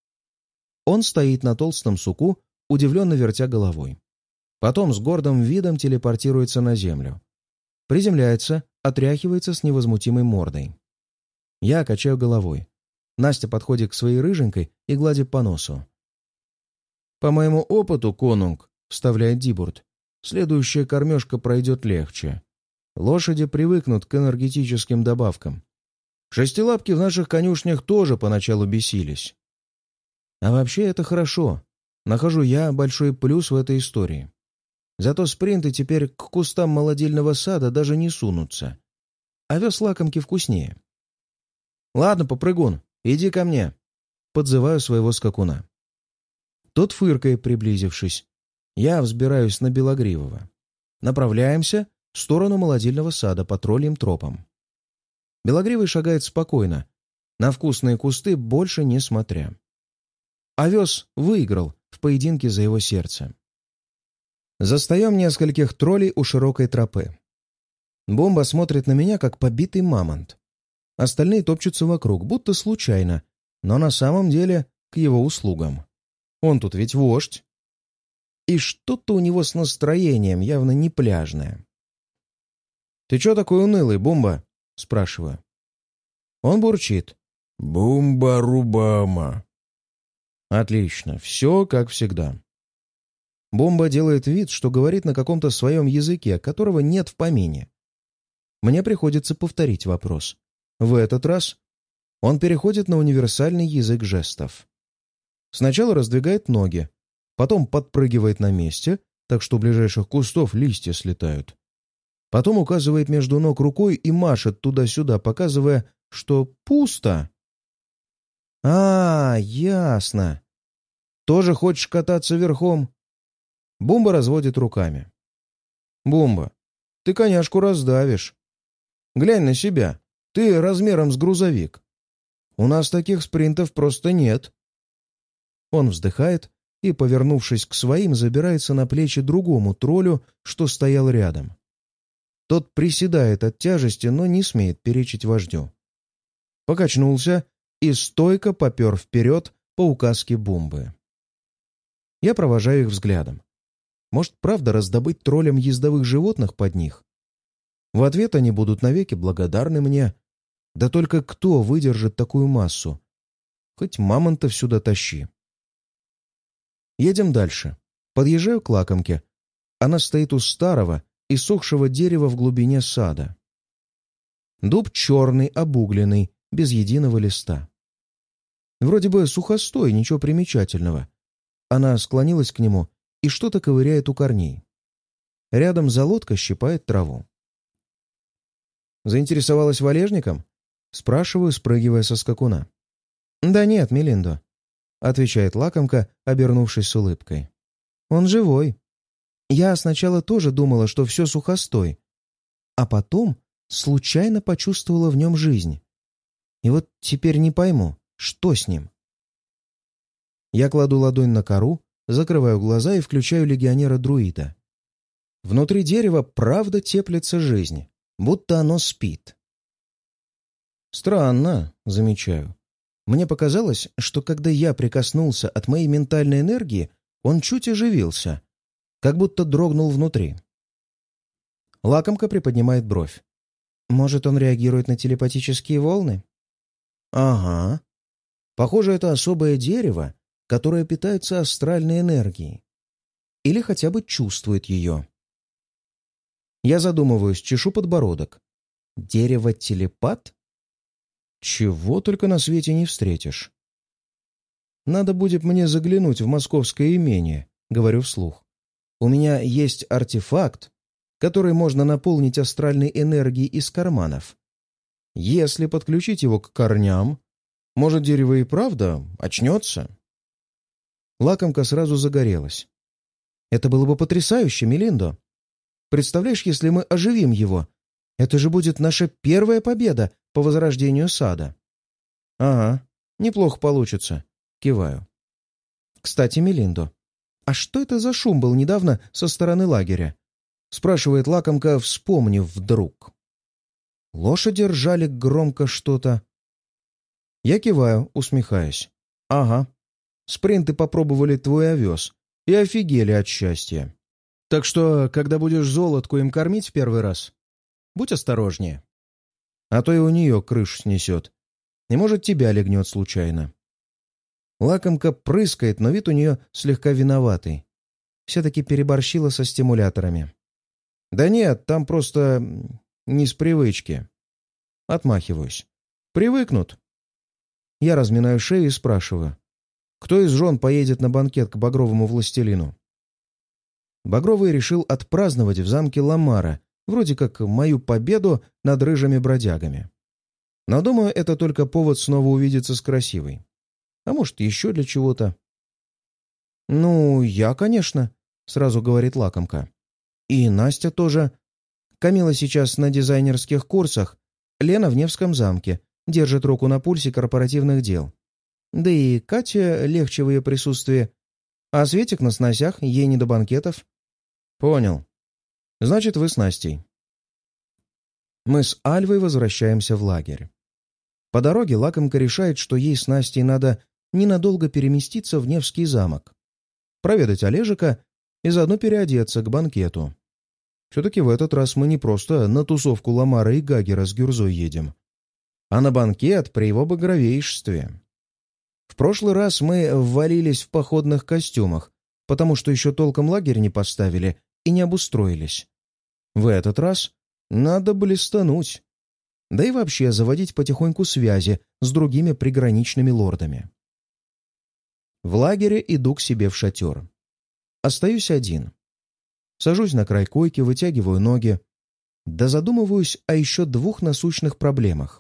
Он стоит на толстом суку, удивленно вертя головой. Потом с гордым видом телепортируется на землю. Приземляется, отряхивается с невозмутимой мордой. Я качаю головой. Настя подходит к своей рыженькой и гладит по носу. «По моему опыту, конунг», — вставляет Дибурд, — «следующая кормежка пройдет легче. Лошади привыкнут к энергетическим добавкам. Шестилапки в наших конюшнях тоже поначалу бесились. А вообще это хорошо. Нахожу я большой плюс в этой истории. Зато спринты теперь к кустам молодильного сада даже не сунутся. Овес лакомки вкуснее. Ладно, попрыгун, иди ко мне. Подзываю своего скакуна. Тот фыркает, приблизившись. Я взбираюсь на Белогривого. Направляемся в сторону молодильного сада по тролльим тропам. Белогривый шагает спокойно, на вкусные кусты больше не смотря. Овес выиграл в поединке за его сердце. Застаем нескольких троллей у широкой тропы. Бомба смотрит на меня, как побитый мамонт. Остальные топчутся вокруг, будто случайно, но на самом деле к его услугам. Он тут ведь вождь. И что-то у него с настроением явно не пляжное. «Ты чё такой унылый, Бомба?» — спрашиваю. Он бурчит. «Бумба-рубама». Отлично, все как всегда. Бомба делает вид, что говорит на каком-то своем языке, которого нет в помине. Мне приходится повторить вопрос. В этот раз он переходит на универсальный язык жестов. Сначала раздвигает ноги, потом подпрыгивает на месте, так что у ближайших кустов листья слетают. Потом указывает между ног рукой и машет туда-сюда, показывая, что пусто. «А, ясно. Тоже хочешь кататься верхом?» Бумба разводит руками. «Бумба, ты коняшку раздавишь. Глянь на себя. Ты размером с грузовик. У нас таких спринтов просто нет». Он вздыхает и, повернувшись к своим, забирается на плечи другому троллю, что стоял рядом. Тот приседает от тяжести, но не смеет перечить вождю. Покачнулся и стойко попер вперед по указке Бумбы. Я провожаю их взглядом. Может, правда раздобыть троллям ездовых животных под них? В ответ они будут навеки благодарны мне. Да только кто выдержит такую массу? Хоть мамонта сюда тащи. Едем дальше. Подъезжаю к лакомке. Она стоит у старого и сохшего дерева в глубине сада. Дуб черный, обугленный, без единого листа. Вроде бы сухостой, ничего примечательного. Она склонилась к нему и что-то ковыряет у корней. Рядом залодка щипает траву. «Заинтересовалась валежником?» — спрашиваю, спрыгивая со скакуна. «Да нет, Мелиндо», — отвечает лакомка, обернувшись с улыбкой. «Он живой. Я сначала тоже думала, что все сухостой, а потом случайно почувствовала в нем жизнь. И вот теперь не пойму, что с ним». Я кладу ладонь на кору, закрываю глаза и включаю легионера-друида. Внутри дерева правда теплится жизнь, будто оно спит. Странно, замечаю. Мне показалось, что когда я прикоснулся от моей ментальной энергии, он чуть оживился, как будто дрогнул внутри. Лакомка приподнимает бровь. Может, он реагирует на телепатические волны? Ага. Похоже, это особое дерево, которое питается астральной энергией. Или хотя бы чувствует ее. Я задумываюсь, чешу подбородок. Дерево-телепат? Чего только на свете не встретишь. Надо будет мне заглянуть в московское имение, говорю вслух. У меня есть артефакт, который можно наполнить астральной энергией из карманов. Если подключить его к корням, может, дерево и правда очнется? Лакомка сразу загорелась. Это было бы потрясающе, Мелиндо. Представляешь, если мы оживим его? Это же будет наша первая победа по возрождению сада. Ага, неплохо получится. Киваю. Кстати, Мелиндо, а что это за шум был недавно со стороны лагеря? Спрашивает лакомка, вспомнив вдруг. Лошади ржали громко что-то. Я киваю, усмехаясь. Ага. Спринты попробовали твой овес и офигели от счастья. Так что, когда будешь золотку им кормить в первый раз, будь осторожнее. А то и у нее крышу снесет. И, может, тебя легнет случайно. Лакомка прыскает, но вид у нее слегка виноватый. Все-таки переборщила со стимуляторами. Да нет, там просто не с привычки. Отмахиваюсь. Привыкнут. Я разминаю шею и спрашиваю. Кто из жен поедет на банкет к Багровому властелину? Багровый решил отпраздновать в замке Ламара, вроде как мою победу над рыжими бродягами. Но, думаю, это только повод снова увидеться с красивой. А может, еще для чего-то. «Ну, я, конечно», — сразу говорит лакомка. «И Настя тоже. Камила сейчас на дизайнерских курсах, Лена в Невском замке, держит руку на пульсе корпоративных дел. Да и Катя легче в ее присутствии. А Светик на сносях, ей не до банкетов». «Понял. Значит, вы с Настей». Мы с Альвой возвращаемся в лагерь. По дороге лакомка решает, что ей с Настей надо ненадолго переместиться в Невский замок, проведать Олежика и заодно переодеться к банкету. Все-таки в этот раз мы не просто на тусовку Ламара и Гагера с Гюрзой едем, а на банкет при его багровейшестве. В прошлый раз мы ввалились в походных костюмах, потому что еще толком лагерь не поставили и не обустроились. В этот раз надо блестануть. Да и вообще заводить потихоньку связи с другими приграничными лордами. В лагере иду к себе в шатер. Остаюсь один. Сажусь на край койки, вытягиваю ноги. Да задумываюсь о еще двух насущных проблемах.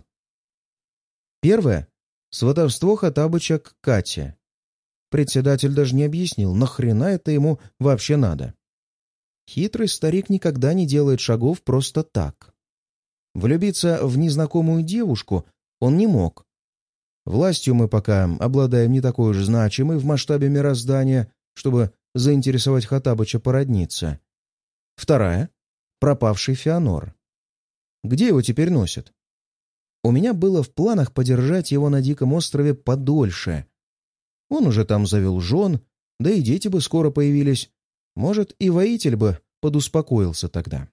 Первое — сватовство Хоттабыча к Кате. Председатель даже не объяснил, нахрена это ему вообще надо. Хитрый старик никогда не делает шагов просто так. Влюбиться в незнакомую девушку он не мог. Властью мы пока обладаем не такой уж значимой в масштабе мироздания, чтобы заинтересовать Хоттабыча породниться. Вторая — пропавший Феонор. Где его теперь носят? У меня было в планах подержать его на Диком острове подольше. Он уже там завел жен, да и дети бы скоро появились. Может, и воитель бы подуспокоился тогда.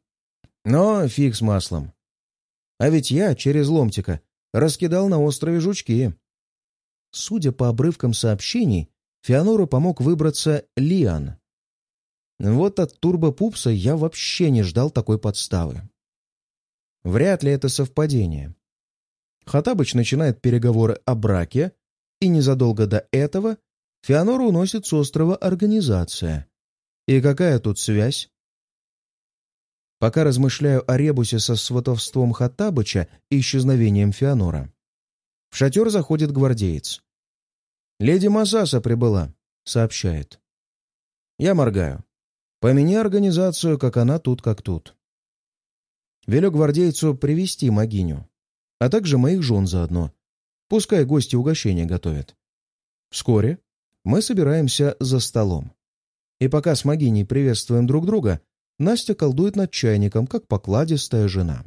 Но фиг с маслом. А ведь я через ломтика раскидал на острове жучки. Судя по обрывкам сообщений, Феонору помог выбраться Лиан. Вот от турбопупса я вообще не ждал такой подставы. Вряд ли это совпадение. Хоттабыч начинает переговоры о браке, и незадолго до этого Феонору уносит с острова организация. И какая тут связь? Пока размышляю о ребусе со сватовством Хоттабыча и исчезновением Феонора, в шатер заходит гвардеец. «Леди Масаса прибыла», — сообщает. Я моргаю. Помяни организацию, как она тут, как тут. Велю гвардейцу привести могиню, а также моих жен заодно. Пускай гости угощения готовят. Вскоре мы собираемся за столом. И пока с Магиней приветствуем друг друга, Настя колдует над чайником, как покладистая жена.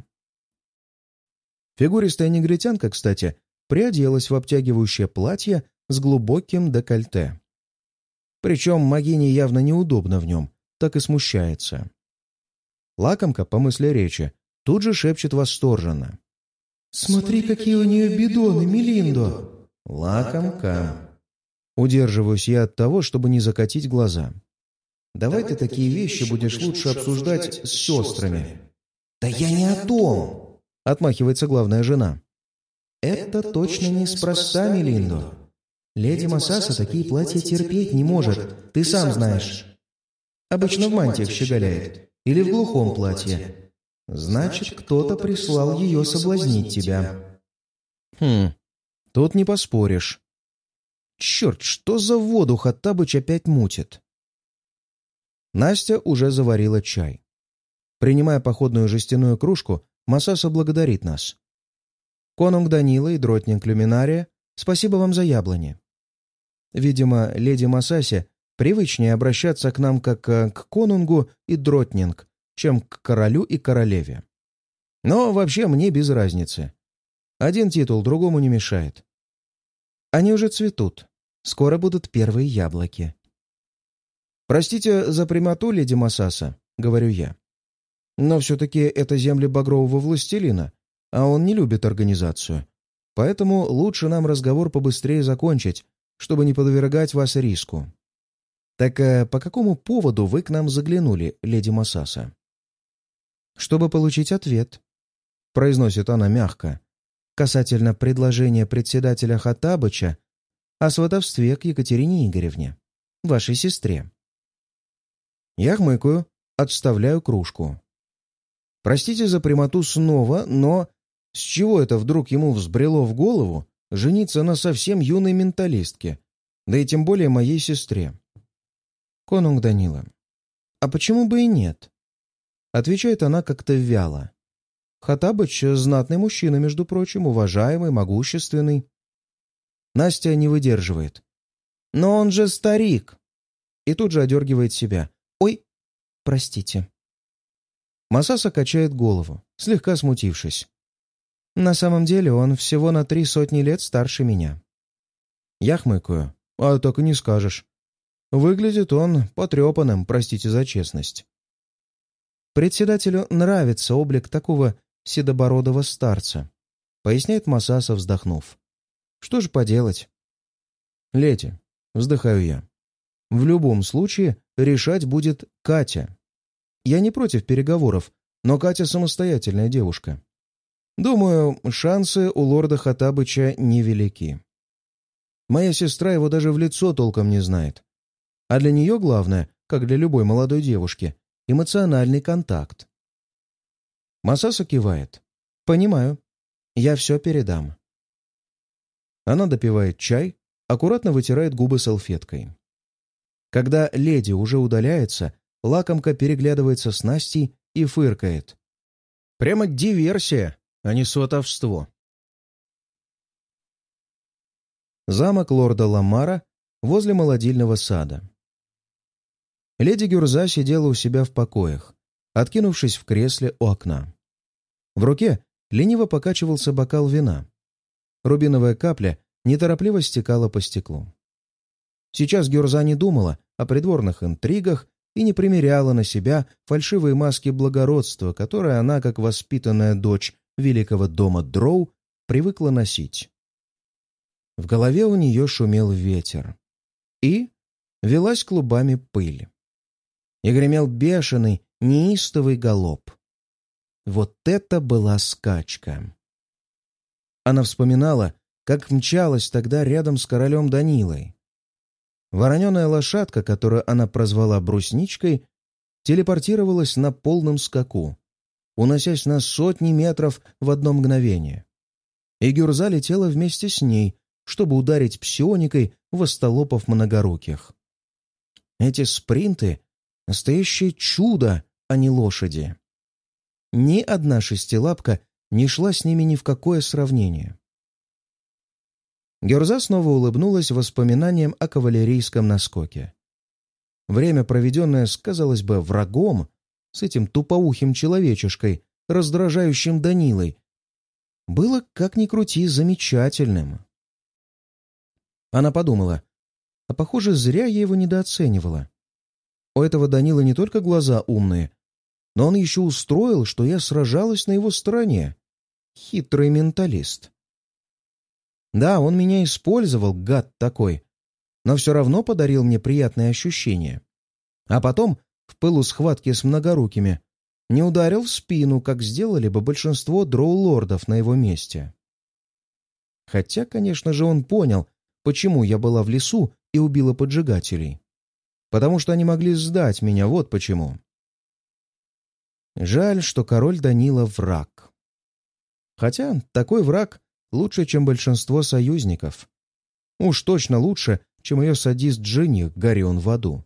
Фигуристая негритянка, кстати, приоделась в обтягивающее платье с глубоким декольте. Причем Магине явно неудобно в нем, так и смущается. Лакомка, по мысли речи, тут же шепчет восторженно. «Смотри, какие у нее бидоны, Мелиндо!» «Лакомка!» Удерживаюсь я от того, чтобы не закатить глаза. «Давай ты такие вещи будешь лучше обсуждать с сестрами». «Да я не о том!» — отмахивается главная жена. «Это точно неспроста, Мелиндо. Леди Масаса такие платья терпеть не может, ты сам знаешь. Обычно в мантиях щеголяет или в глухом платье. Значит, кто-то прислал ее соблазнить тебя». «Хм, тут не поспоришь. Черт, что за воду Хоттабыч опять мутит?» Настя уже заварила чай. Принимая походную жестяную кружку, Масаса благодарит нас. «Конунг Данила и дротнинг Люминария, спасибо вам за яблони». Видимо, леди Масасе привычнее обращаться к нам как к конунгу и дротнинг, чем к королю и королеве. Но вообще мне без разницы. Один титул другому не мешает. Они уже цветут. Скоро будут первые яблоки. «Простите за прямоту, леди Масаса», — говорю я. «Но все-таки это земли багрового властелина, а он не любит организацию. Поэтому лучше нам разговор побыстрее закончить, чтобы не подвергать вас риску. Так а по какому поводу вы к нам заглянули, леди Масаса?» «Чтобы получить ответ», — произносит она мягко, касательно предложения председателя Хоттабыча о сватовстве к Екатерине Игоревне, вашей сестре. Я хмыкаю, отставляю кружку. Простите за прямоту снова, но с чего это вдруг ему взбрело в голову жениться на совсем юной менталистке, да и тем более моей сестре? «Конунг Данила, а почему бы и нет?» Отвечает она как-то вяло. «Хоттабыч — знатный мужчина, между прочим, уважаемый, могущественный». Настя не выдерживает. «Но он же старик!» И тут же одергивает себя. «Ой, простите». Масаса качает голову, слегка смутившись. «На самом деле он всего на три сотни лет старше меня». Я хмыкаю. «А так и не скажешь. Выглядит он потрепанным, простите за честность». «Председателю нравится облик такого седобородого старца», — поясняет Масаса, вздохнув. «Что же поделать?» «Леди», — вздыхаю я, — «в любом случае решать будет Катя. Я не против переговоров, но Катя самостоятельная девушка. Думаю, шансы у лорда Хоттабыча невелики. Моя сестра его даже в лицо толком не знает. А для нее главное, как для любой молодой девушки, эмоциональный контакт». Масаса кивает. «Понимаю. Я все передам». Она допивает чай, аккуратно вытирает губы салфеткой. Когда леди уже удаляется, лакомка переглядывается с Настей и фыркает. «Прямо диверсия, а не сватовство». Замок лорда Ламара возле молодильного сада. Леди Гюрза сидела у себя в покоях, откинувшись в кресле у окна. В руке лениво покачивался бокал вина. Рубиновая капля неторопливо стекала по стеклу. Сейчас Гюрза не думала о придворных интригах и не примеряла на себя фальшивые маски благородства, которые она, как воспитанная дочь великого дома Дроу, привыкла носить. В голове у нее шумел ветер. И велась клубами пыль. И гремел бешеный, неистовый галоп. Вот это была скачка! Она вспоминала, как мчалась тогда рядом с королем Данилой. Вороненая лошадка, которую она прозвала Брусничкой, телепортировалась на полном скаку, уносясь на сотни метров в одно мгновение. И Гюрза летела вместе с ней, чтобы ударить псионикой в остолопов многоруких. Эти спринты — настоящее чудо, а не лошади. Ни одна шестилапка не шла с ними ни в какое сравнение. Гюрза снова улыбнулась воспоминаниям о кавалерийском наскоке. Время, проведенное с, казалось бы, врагом, с этим тупоухим человечишкой, раздражающим Данилой, было, как ни крути, замечательным. Она подумала, а похоже, зря я его недооценивала. У этого Данила не только глаза умные, но он еще устроил, что я сражалась на его стороне. Хитрый менталист. Да, он меня использовал, гад такой, но все равно подарил мне приятные ощущения. А потом, в пылу схватки с многорукими, не ударил в спину, как сделали бы большинство дроу-лордов на его месте. Хотя, конечно же, он понял, почему я была в лесу и убила поджигателей. Потому что они могли сдать меня, вот почему. Жаль, что король Данила враг. Хотя такой враг лучше, чем большинство союзников. Уж точно лучше, чем ее садист-жених, гори он в аду.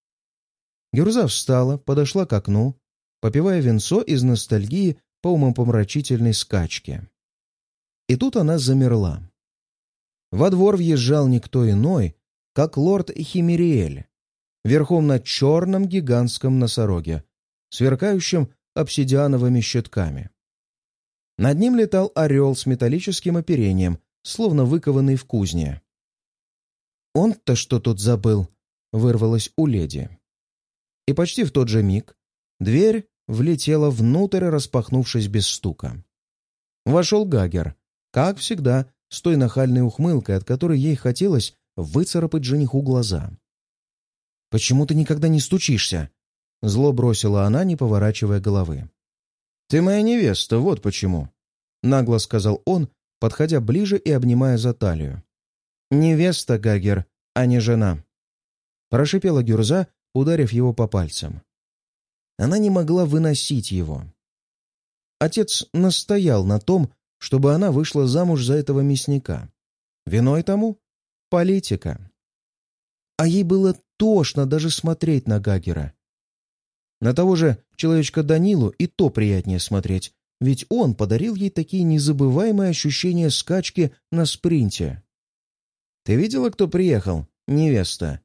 Гюрза встала, подошла к окну, попивая винцо из ностальгии по умопомрачительной скачке. И тут она замерла. Во двор въезжал никто иной, как лорд Химериэль, верхом на черном гигантском носороге, сверкающем обсидиановыми щитками. Над ним летал орел с металлическим оперением, словно выкованный в кузне. «Он-то что тут забыл?» — вырвалось у леди. И почти в тот же миг дверь влетела внутрь, распахнувшись без стука. Вошел Гагер, как всегда, с той нахальной ухмылкой, от которой ей хотелось выцарапать жениху глаза. «Почему ты никогда не стучишься?» — зло бросила она, не поворачивая головы. «Ты моя невеста, вот почему», — нагло сказал он, подходя ближе и обнимая за талию. «Невеста, Гагер, а не жена», — прошипела Гюрза, ударив его по пальцам. Она не могла выносить его. Отец настоял на том, чтобы она вышла замуж за этого мясника. Виной тому — политика. А ей было тошно даже смотреть на Гагера. На того же человечка Данилу и то приятнее смотреть, ведь он подарил ей такие незабываемые ощущения скачки на спринте. «Ты видела, кто приехал, невеста?»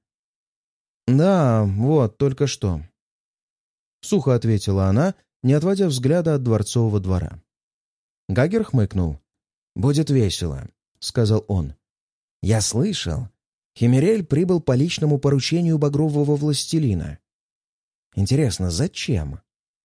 «Да, вот, только что», — сухо ответила она, не отводя взгляда от дворцового двора. Гагер хмыкнул. «Будет весело», — сказал он. «Я слышал, Химерель прибыл по личному поручению багрового властелина. Интересно, зачем?»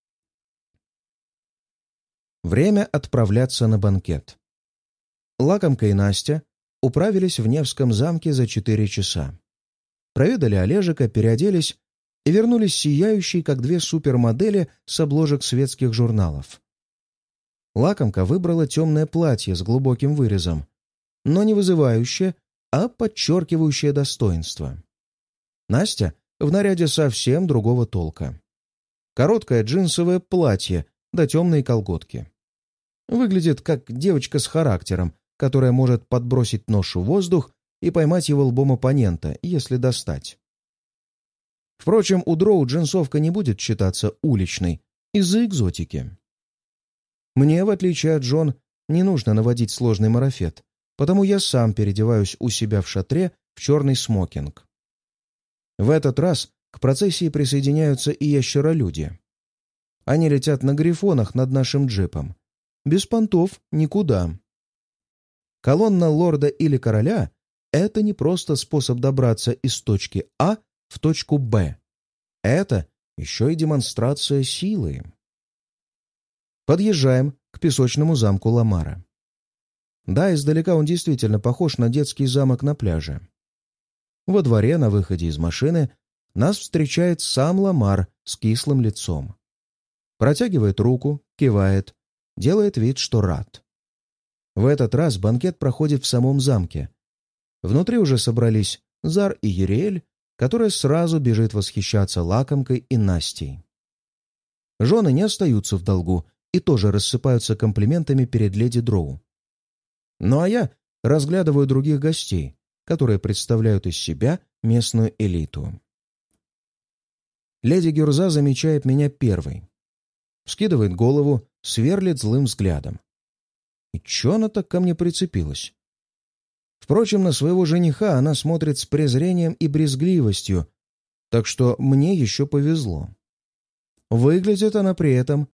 Время отправляться на банкет. Лакомка и Настя управились в Невском замке за четыре часа. Проведали Олежика, переоделись и вернулись сияющие, как две супермодели с обложек светских журналов. Лакомка выбрала темное платье с глубоким вырезом, но не вызывающее, а подчеркивающее достоинство. Настя в наряде совсем другого толка. Короткое джинсовое платье да темные колготки. Выглядит как девочка с характером, которая может подбросить нож в воздух и поймать его лбом оппонента, если достать. Впрочем, у дроу джинсовка не будет считаться уличной из-за экзотики. Мне, в отличие от Джон, не нужно наводить сложный марафет, потому я сам переодеваюсь у себя в шатре в черный смокинг. В этот раз к процессии присоединяются и ящеролюди. Они летят на грифонах над нашим джипом. Без понтов никуда. Колонна лорда или короля — это не просто способ добраться из точки А в точку Б. Это еще и демонстрация силы. Подъезжаем к песочному замку Ламара. Да, издалека он действительно похож на детский замок на пляже. Во дворе, на выходе из машины, нас встречает сам Ламар с кислым лицом. Протягивает руку, кивает, делает вид, что рад. В этот раз банкет проходит в самом замке. Внутри уже собрались Зар и Ериэль, которая сразу бежит восхищаться Лакомкой и Настей. Жены не остаются в долгу и тоже рассыпаются комплиментами перед леди Дроу. Ну а я разглядываю других гостей, которые представляют из себя местную элиту. Леди Гюрза замечает меня первой. Вскидывает голову, сверлит злым взглядом. И чё она так ко мне прицепилась? Впрочем, на своего жениха она смотрит с презрением и брезгливостью, так что мне еще повезло. Выглядит она при этом